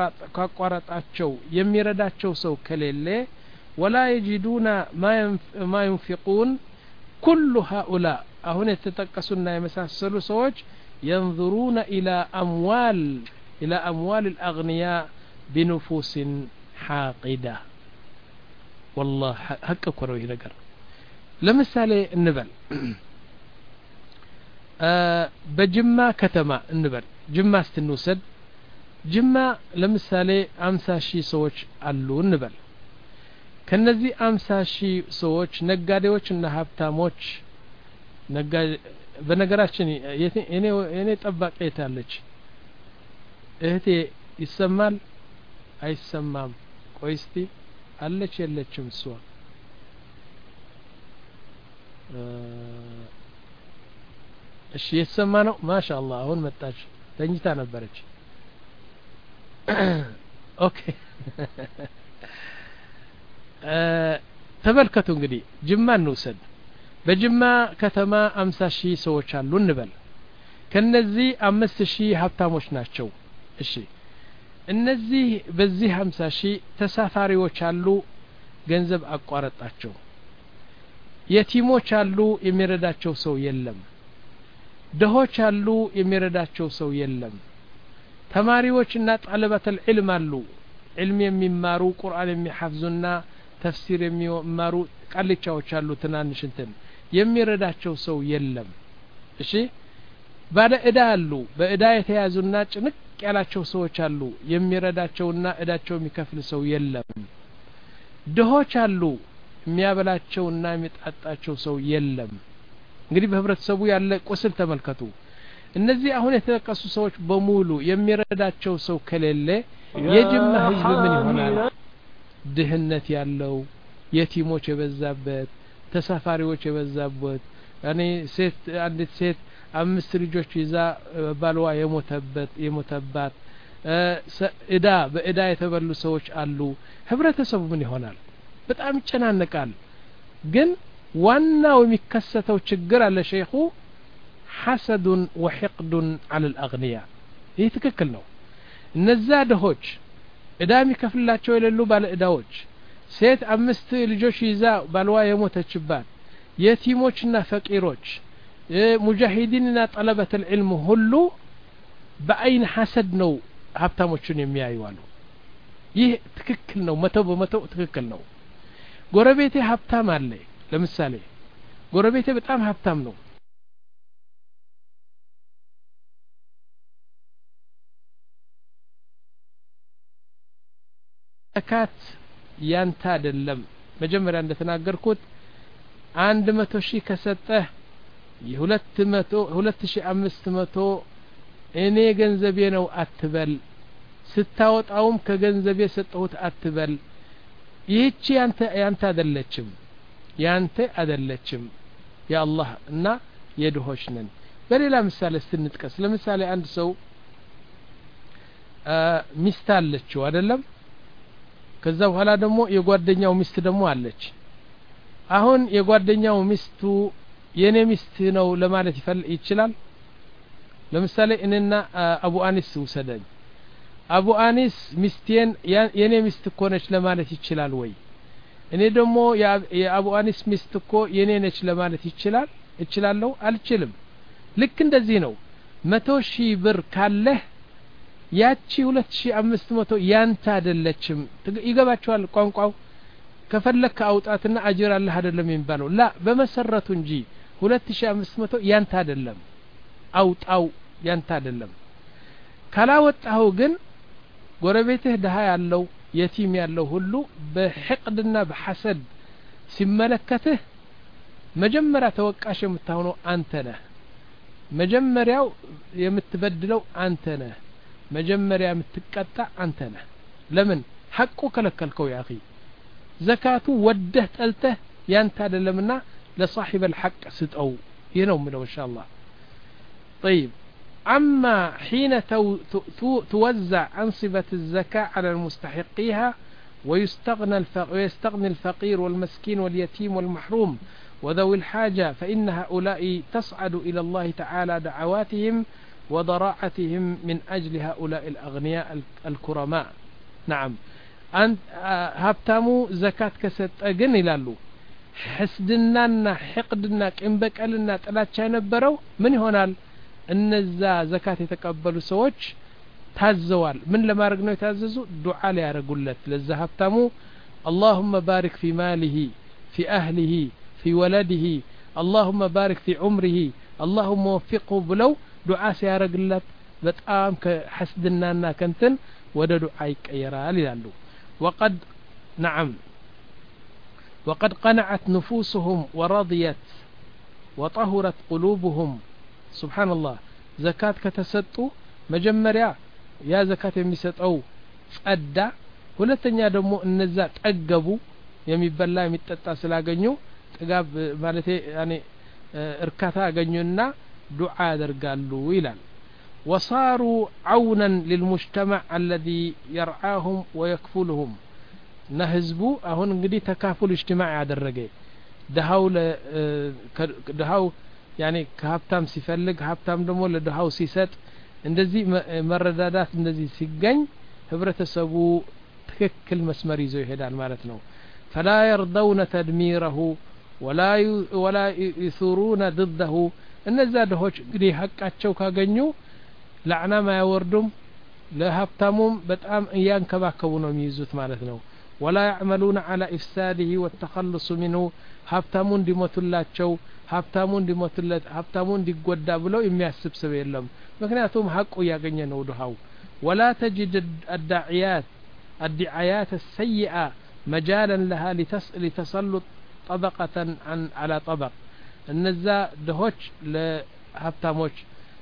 ካቋራጣቸው የሚረዳቸው ሰው ከሌለ ولا يجدون ما ما ينفقون كل هؤلاء አሁን የተጠቀሱና የመሳሰሉ ሰዎች ينظرون إلى أموال إلى أموال الأغنياء بنفوس حاقدة والله حق كروي نقر لمثال النبل أه بجمع كتما النبل جمع استنوسد جمع لمثال أمسا شي سوش ألو النبل كنزي أمسا شي سوش نقاديوش نهابتاموش نقاد በነገራችን የኔ የኔ ጠባቂ የታለች እህቴ ይሰማል አይሰማም ቆይ እስቲ አለች የለችም እሷ እሺ የሰማ ነው ማሻአላህ አሁን መጣች ተኝታ ነበረች ኦኬ ተመልከቱ እንግዲህ ጅማ እንውሰድ በጅማ ከተማ አምሳ ሺህ ሰዎች አሉ እንበል ከነዚህ አምስት ሺህ ሀብታሞች ናቸው እሺ እነዚህ በዚህ አምሳ ሺህ ተሳፋሪዎች አሉ ገንዘብ አቋረጣቸው የቲሞች አሉ የሚረዳቸው ሰው የለም ደሆች አሉ የሚረዳቸው ሰው የለም ተማሪዎችና ጣለበተል ዒልም አሉ ዒልም የሚማሩ ቁርአን የሚሐፍዙና ተፍሲር የሚማሩ ቃልቻዎች አሉ ትናንሽ እንትን የሚረዳቸው ሰው የለም እሺ ባለ እዳ አሉ በእዳ የተያዙና ጭንቅ ያላቸው ሰዎች አሉ የሚረዳቸውና እዳቸው የሚከፍል ሰው የለም ድሆች አሉ የሚያበላቸውና የሚጣጣቸው ሰው የለም እንግዲህ በህብረተሰቡ ያለ ቁስል ተመልከቱ እነዚህ አሁን የተጠቀሱ ሰዎች በሙሉ የሚረዳቸው ሰው ከሌለ የጅማ ህዝብ ምን ይሆናል ድህነት ያለው የቲሞች የበዛበት ተሳፋሪዎች የበዛበት ያኔ ሴት አንዲት ሴት አምስት ልጆች ይዛ ባልዋ የሞተበት የሞተባት እዳ በእዳ የተበሉ ሰዎች አሉ ህብረተሰቡ ምን ይሆናል በጣም ይጨናነቃል ግን ዋናው የሚከሰተው ችግር አለ ሼኹ حسد وحقد على الأغنياء ይህ ትክክል ነው እነዛ ደሆች እዳ የሚከፍላቸው የሌሉ ባለ እዳዎች ሴት አምስት ልጆች ይዛ ባልዋ የሞተችባት የቲሞችና ፈቂሮች ሙጃሂዲንና ጠለበት العلم ሁሉ በአይን ሐሰድ ነው ሀብታሞችን የሚያዩዋሉ ይህ ትክክል ነው መቶ በመቶ ትክክል ነው ጎረቤቴ ሀብታም አለ ለምሳሌ ጎረቤቴ በጣም ሀብታም ነው ዘካት ያንተ አይደለም መጀመሪያ እንደተናገርኩት አንድ መቶ ሺህ ከሰጠህ የሁለት መቶ ሁለት ሺህ አምስት መቶ እኔ ገንዘቤ ነው አትበል ስታወጣውም ከገንዘቤ ሰጠሁት አትበል ይህቺ ያንተ ያንተ አይደለችም ያንተ አይደለችም ያአላህ እና የድሆች ነን በሌላ ምሳሌ ስንጥቀስ ለምሳሌ አንድ ሰው ሚስት አለችው አይደለም ከዛ በኋላ ደግሞ የጓደኛው ሚስት ደግሞ አለች አሁን የጓደኛው ሚስቱ የኔ ሚስት ነው ለማለት ይችላል ለምሳሌ እኔና አቡ አኒስ ወሰደኝ አቡ አኒስ ሚስቴን የኔ ሚስት እኮ ነች ለማለት ይችላል ወይ እኔ ደግሞ የአቡ አኒስ ሚስት እኮ የኔ ነች ለማለት ይችላል እችላለሁ አልችልም ልክ እንደዚህ ነው መቶ ሺህ ብር ካለህ ያቺ ሁለት ሺህ አምስት መቶ ያንተ አይደለችም ይገባቸዋል ቋንቋው ከፈለክ አውጣትና አጅር አለህ አይደለም የሚባለው ላ በመሰረቱ እንጂ ሁለት ሺህ አምስት መቶ ያንተ አይደለም አውጣው ያንተ አይደለም ካላወጣው ግን ጎረቤትህ ደሃ ያለው የቲም ያለው ሁሉ በሕቅድና በሐሰድ ሲመለከትህ መጀመሪያ ተወቃሽ የምትሆነው አንተ ነህ መጀመሪያው የምትበድለው አንተ ነህ መጀመሪያ የምትቀጣ አንተ ነህ ለምን ሐቁ ከለከልከው ያ اخي ዘካቱ ወደህ ጠልተህ ያንተ አይደለምና ለصاحب الحق ስጠው ይሄ ነው ምለው ኢንሻአላህ طيب اما حين توزع انصبة الزكاة على المستحقيها ويستغنى الفقير ويستغني الفقير والمسكين واليتيم والمحروم وذوي الحاجة فإن هؤلاء تصعد إلى الله تعالى دعواتهم وضراعتهم من أجل هؤلاء الأغنياء الكرماء نعم أنت هبتامو زكاة كست أجن إلالو حسدنانا حقدنا قنبقلنا ጥላቻ የነበረው ምን ይሆናል እነዛ ዘካት የተቀበሉ ሰዎች ታዘዋል ምን ለማድረግ ነው የታዘዙ ዱዓ ሊያረጉለት ለዛ ሀብታሙ اللهم بارك في ماله في أهله في ولده اللهم بارك في عمره اللهم وفقه بلو دعاء سيارقلت بتقام كحسدنا كنتن ودا دعاء يقيرال يلالو وقد نعم وقد قنعت نفوسهم ورضيت وطهرت قلوبهم سبحان الله زكاة كتسطو مجمريا يا زكاة የሚሰጠው ጸዳ ሁለተኛ ደግሞ እነዛ ጠገቡ የሚበላ የሚጠጣ ስላገኙ ጥጋብ ማለት ያኔ እርካታ አገኙና ዱዓ ያደርጋሉ ይላል وصاروا عونا للمجتمع الذي يرعاهم ويكفلهم ነህዝቡ አሁን እንግዲህ ተካፉል اجتماع ያደረገ ደሃው ደሃው ያኔ ከሀብታም ሲፈልግ ሀብታም ደግሞ ለደሃው ሲሰጥ እንደዚህ መረዳዳት እንደዚህ ሲገኝ ህብረተሰቡ ትክክል መስመር ይዞ ይሄዳል ማለት ነው فلا يرضون تدميره ولا ولا يثورون ضده እነዛ ደሆች እንግዲህ ሐቃቸው ካገኙ ለዓና ማያወርዱም ለሀብታሙም በጣም ያንከባከቡ ነው የሚይዙት ማለት ነው ولا يعملون على إفساده والتخلص منه ሀብታሙን እንዲሞቱላቸው ሀብታሙን እንዲሞቱለት ሀብታሙን እንዲጎዳ ብለው የሚያስብ ሰው የለም ምክንያቱም ሐቁ ያገኘ ነው ደሃው ولا تجد الداعيات الدعايات السيئة مجالا لها لتسلط طبقة عن على طبق እነዛ ደሆች ለሀብታሞች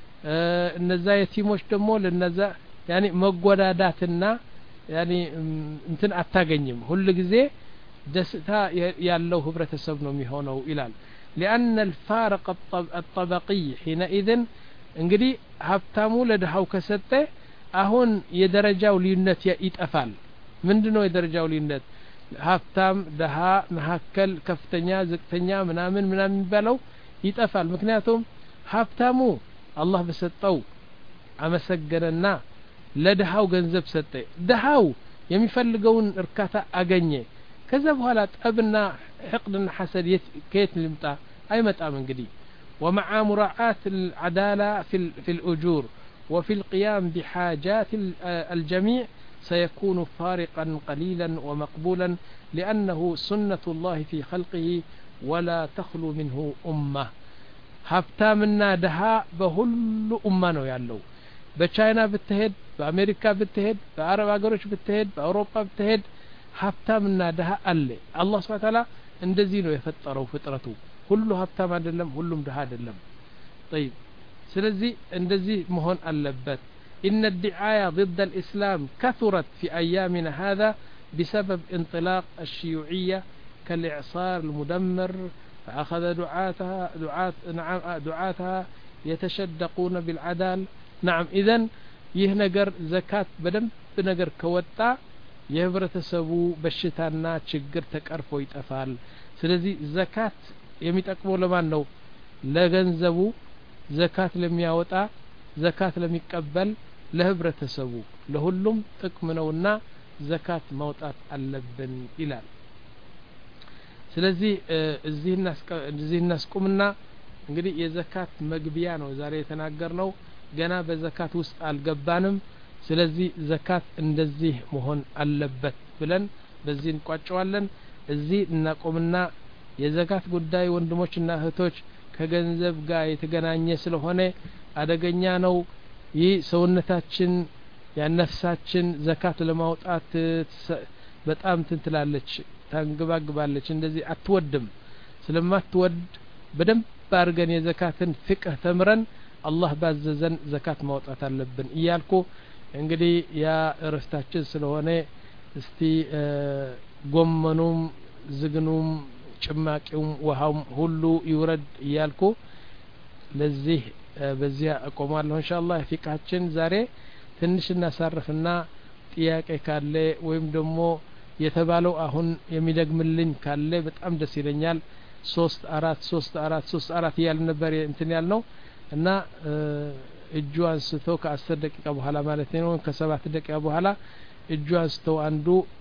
እነዛ የቲሞች ደግሞ ለነዛ ያኒ መጎዳዳትና ያኒ እንትን አታገኝም ሁሉ ጊዜ ደስታ ያለው ህብረተሰብ ነው የሚሆነው ይላል لأن الفارق الطبقي حينئذ እንግዲህ ሀብታሙ ለደሃው ከሰጠ አሁን የደረጃው ልዩነት ይጠፋል ምንድነው የደረጃው ልዩነት ሀብታም ደሃ መሐከል ከፍተኛ ዝቅተኛ ምናምን ምናምን የሚባለው ይጠፋል ምክንያቱም ሀብታሙ አላህ በሰጠው አመሰገነና ለደሃው ገንዘብ ሰጠ ደሃው የሚፈልገውን እርካታ አገኘ ከዛ በኋላ ጠብና حقدና ሐሰድ ከየት ሊምጣ አይመጣም እንግዲህ ومع مراعاة العدالة في في الأجور وفي القيام بحاجات الجميع سيكون فارقا قليلا ومقبولا لأنه سنة الله في خلقه ولا تخلو منه أمة هبتامنا دها بهل أمة ነው ያለው በቻይና ብትሄድ በአሜሪካ ብትሄድ በአረብ ሀገሮች ብትሄድ በአውሮፓ ብትሄድ ሀብታምና ደሃ አለ አላህ Subhanahu Ta'ala እንደዚህ ነው የፈጠረው ፍጥረቱ ሁሉ ሀብታም አይደለም ሁሉም ደሃ አይደለም طيب ስለዚህ እንደዚህ መሆን አለበት إن الدعاية ضد الإسلام كثرت في أيامنا هذا بسبب انطلاق الشيوعية كالإعصار المدمر فأخذ دعاتها دعاة نعم دعاتها يتشدقون بالعدال نعم إذن ይህ ነገር ዘካት በደንብ ነገር ከወጣ የህብረተሰቡ በሽታና ችግር ተቀርፎ ይጠፋል ስለዚህ ዘካት የሚጠቅመው ለማን ነው ለገንዘቡ ዘካት ለሚያወጣ ዘካት ለሚቀበል ለህብረተሰቡ ለሁሉም ጥቅም ነውና ዘካት ማውጣት አለብን ይላል ስለዚህ እዚህ እዚህ እናስቁምና እንግዲህ የዘካት መግቢያ ነው ዛሬ የተናገርነው ገና በዘካት ውስጥ አልገባንም ስለዚህ ዘካት እንደዚህ መሆን አለበት ብለን በዚህ እንቋጨዋለን እዚህ እናቆምና የዘካት ጉዳይ ወንድሞችና እህቶች ከገንዘብ ጋር የተገናኘ ስለሆነ አደገኛ ነው ይህ ሰውነታችን ያነፍሳችን ዘካት ለማውጣት በጣም ትንትላለች ታንግባግባለች እንደዚህ አትወድም ስለማትወድ በደንብ አርገን የዘካትን ፍቅህ ተምረን አላህ ባዘዘን ዘካት ማውጣት አለብን እያልኩ እንግዲህ ያ እረፍታችን ስለሆነ እስቲ ጎመኑም ዝግኑም ጭማቂውም ውሃውም ሁሉ ይውረድ እያልኩ ለዚህ በዚያ አቆማለሁ ኢንሻአላህ ፊቃችን ዛሬ ትንሽ እናሳርፍና ጥያቄ ካለ ወይም ደግሞ የተባለው አሁን የሚደግምልኝ ካለ በጣም ደስ ይለኛል ሶስት አራት ሶስት አራት ሶስት አራት ያል ነበር እንትን ያልነው እና እጁ አንስቶ ከአስር ደቂቃ በኋላ ማለት ነው ከሰባት ደቂቃ በኋላ እጁ አንስቶ አንዱ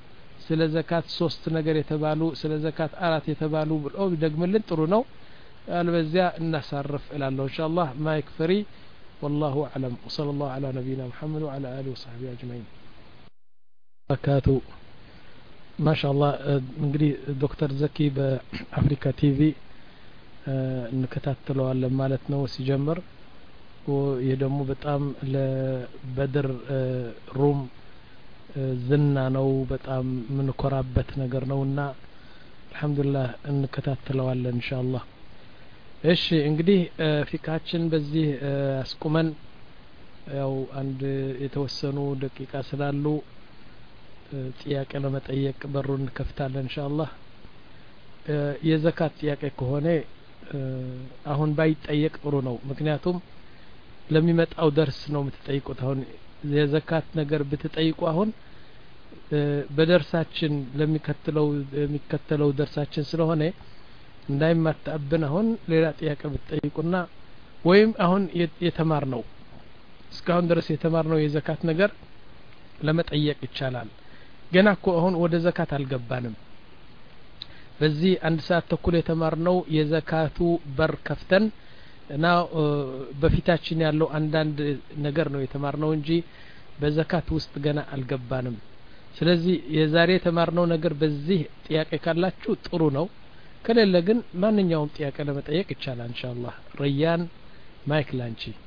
ስለ ዘካት ሶስት ነገር የተባሉ ስለ ዘካት አራት የተባሉ ብሎ ደግመልን ጥሩ ነው አልበዚያ እናሳርፍ እላለሁ ኢንሻአላህ ማይክ ፍሪ والله اعلم وصلى الله على نبينا محمد وعلى اله وصحبه اجمعين بركاته ما شاء الله እንግዲህ ዶክተር ዘኪ በአፍሪካ ቲቪ እንከታተለዋለን ማለት ነው ሲጀምር ወየደሙ በጣም ለበድር ሩም ዝና ነው በጣም ምን ኮራበት ነገር ነውና አልহামዱሊላህ እንከታተለዋለን ኢንሻአላህ እሺ እንግዲህ ፊካችን በዚህ አስቁመን ያው አንድ የተወሰኑ ደቂቃ ስላሉ ጥያቄ ለመጠየቅ በሩን ከፍታለን ኢንሻአላህ የዘካት ጥያቄ ከሆነ አሁን ባይጠየቅ ጥሩ ነው ምክንያቱም ለሚመጣው ደርስ ነው የምትጠይቁት አሁን የዘካት ነገር ብትጠይቁ አሁን በደርሳችን ለሚከተለው የሚከተለው ደርሳችን ስለሆነ እንዳይማታብን አሁን ሌላ ጥያቄ ብትጠይቁና ወይም አሁን የተማርነው እስካሁን ድረስ የተማርነው የዘካት ነገር ለመጠየቅ ይቻላል ገና እኮ አሁን ወደ ዘካት አልገባንም በዚህ አንድ ሰዓት ተኩል የተማርነው የዘካቱ በር ከፍተን እና በፊታችን ያለው አንዳንድ ነገር ነው የተማርነው እንጂ በዘካት ውስጥ ገና አልገባንም ስለዚህ የዛሬ የተማርነው ነገር በዚህ ጥያቄ ካላችሁ ጥሩ ነው ከሌለ ግን ማንኛውም ጥያቄ ለመጠየቅ ይቻላል ኢንሻአላህ ረያን ማይክ ላንቺ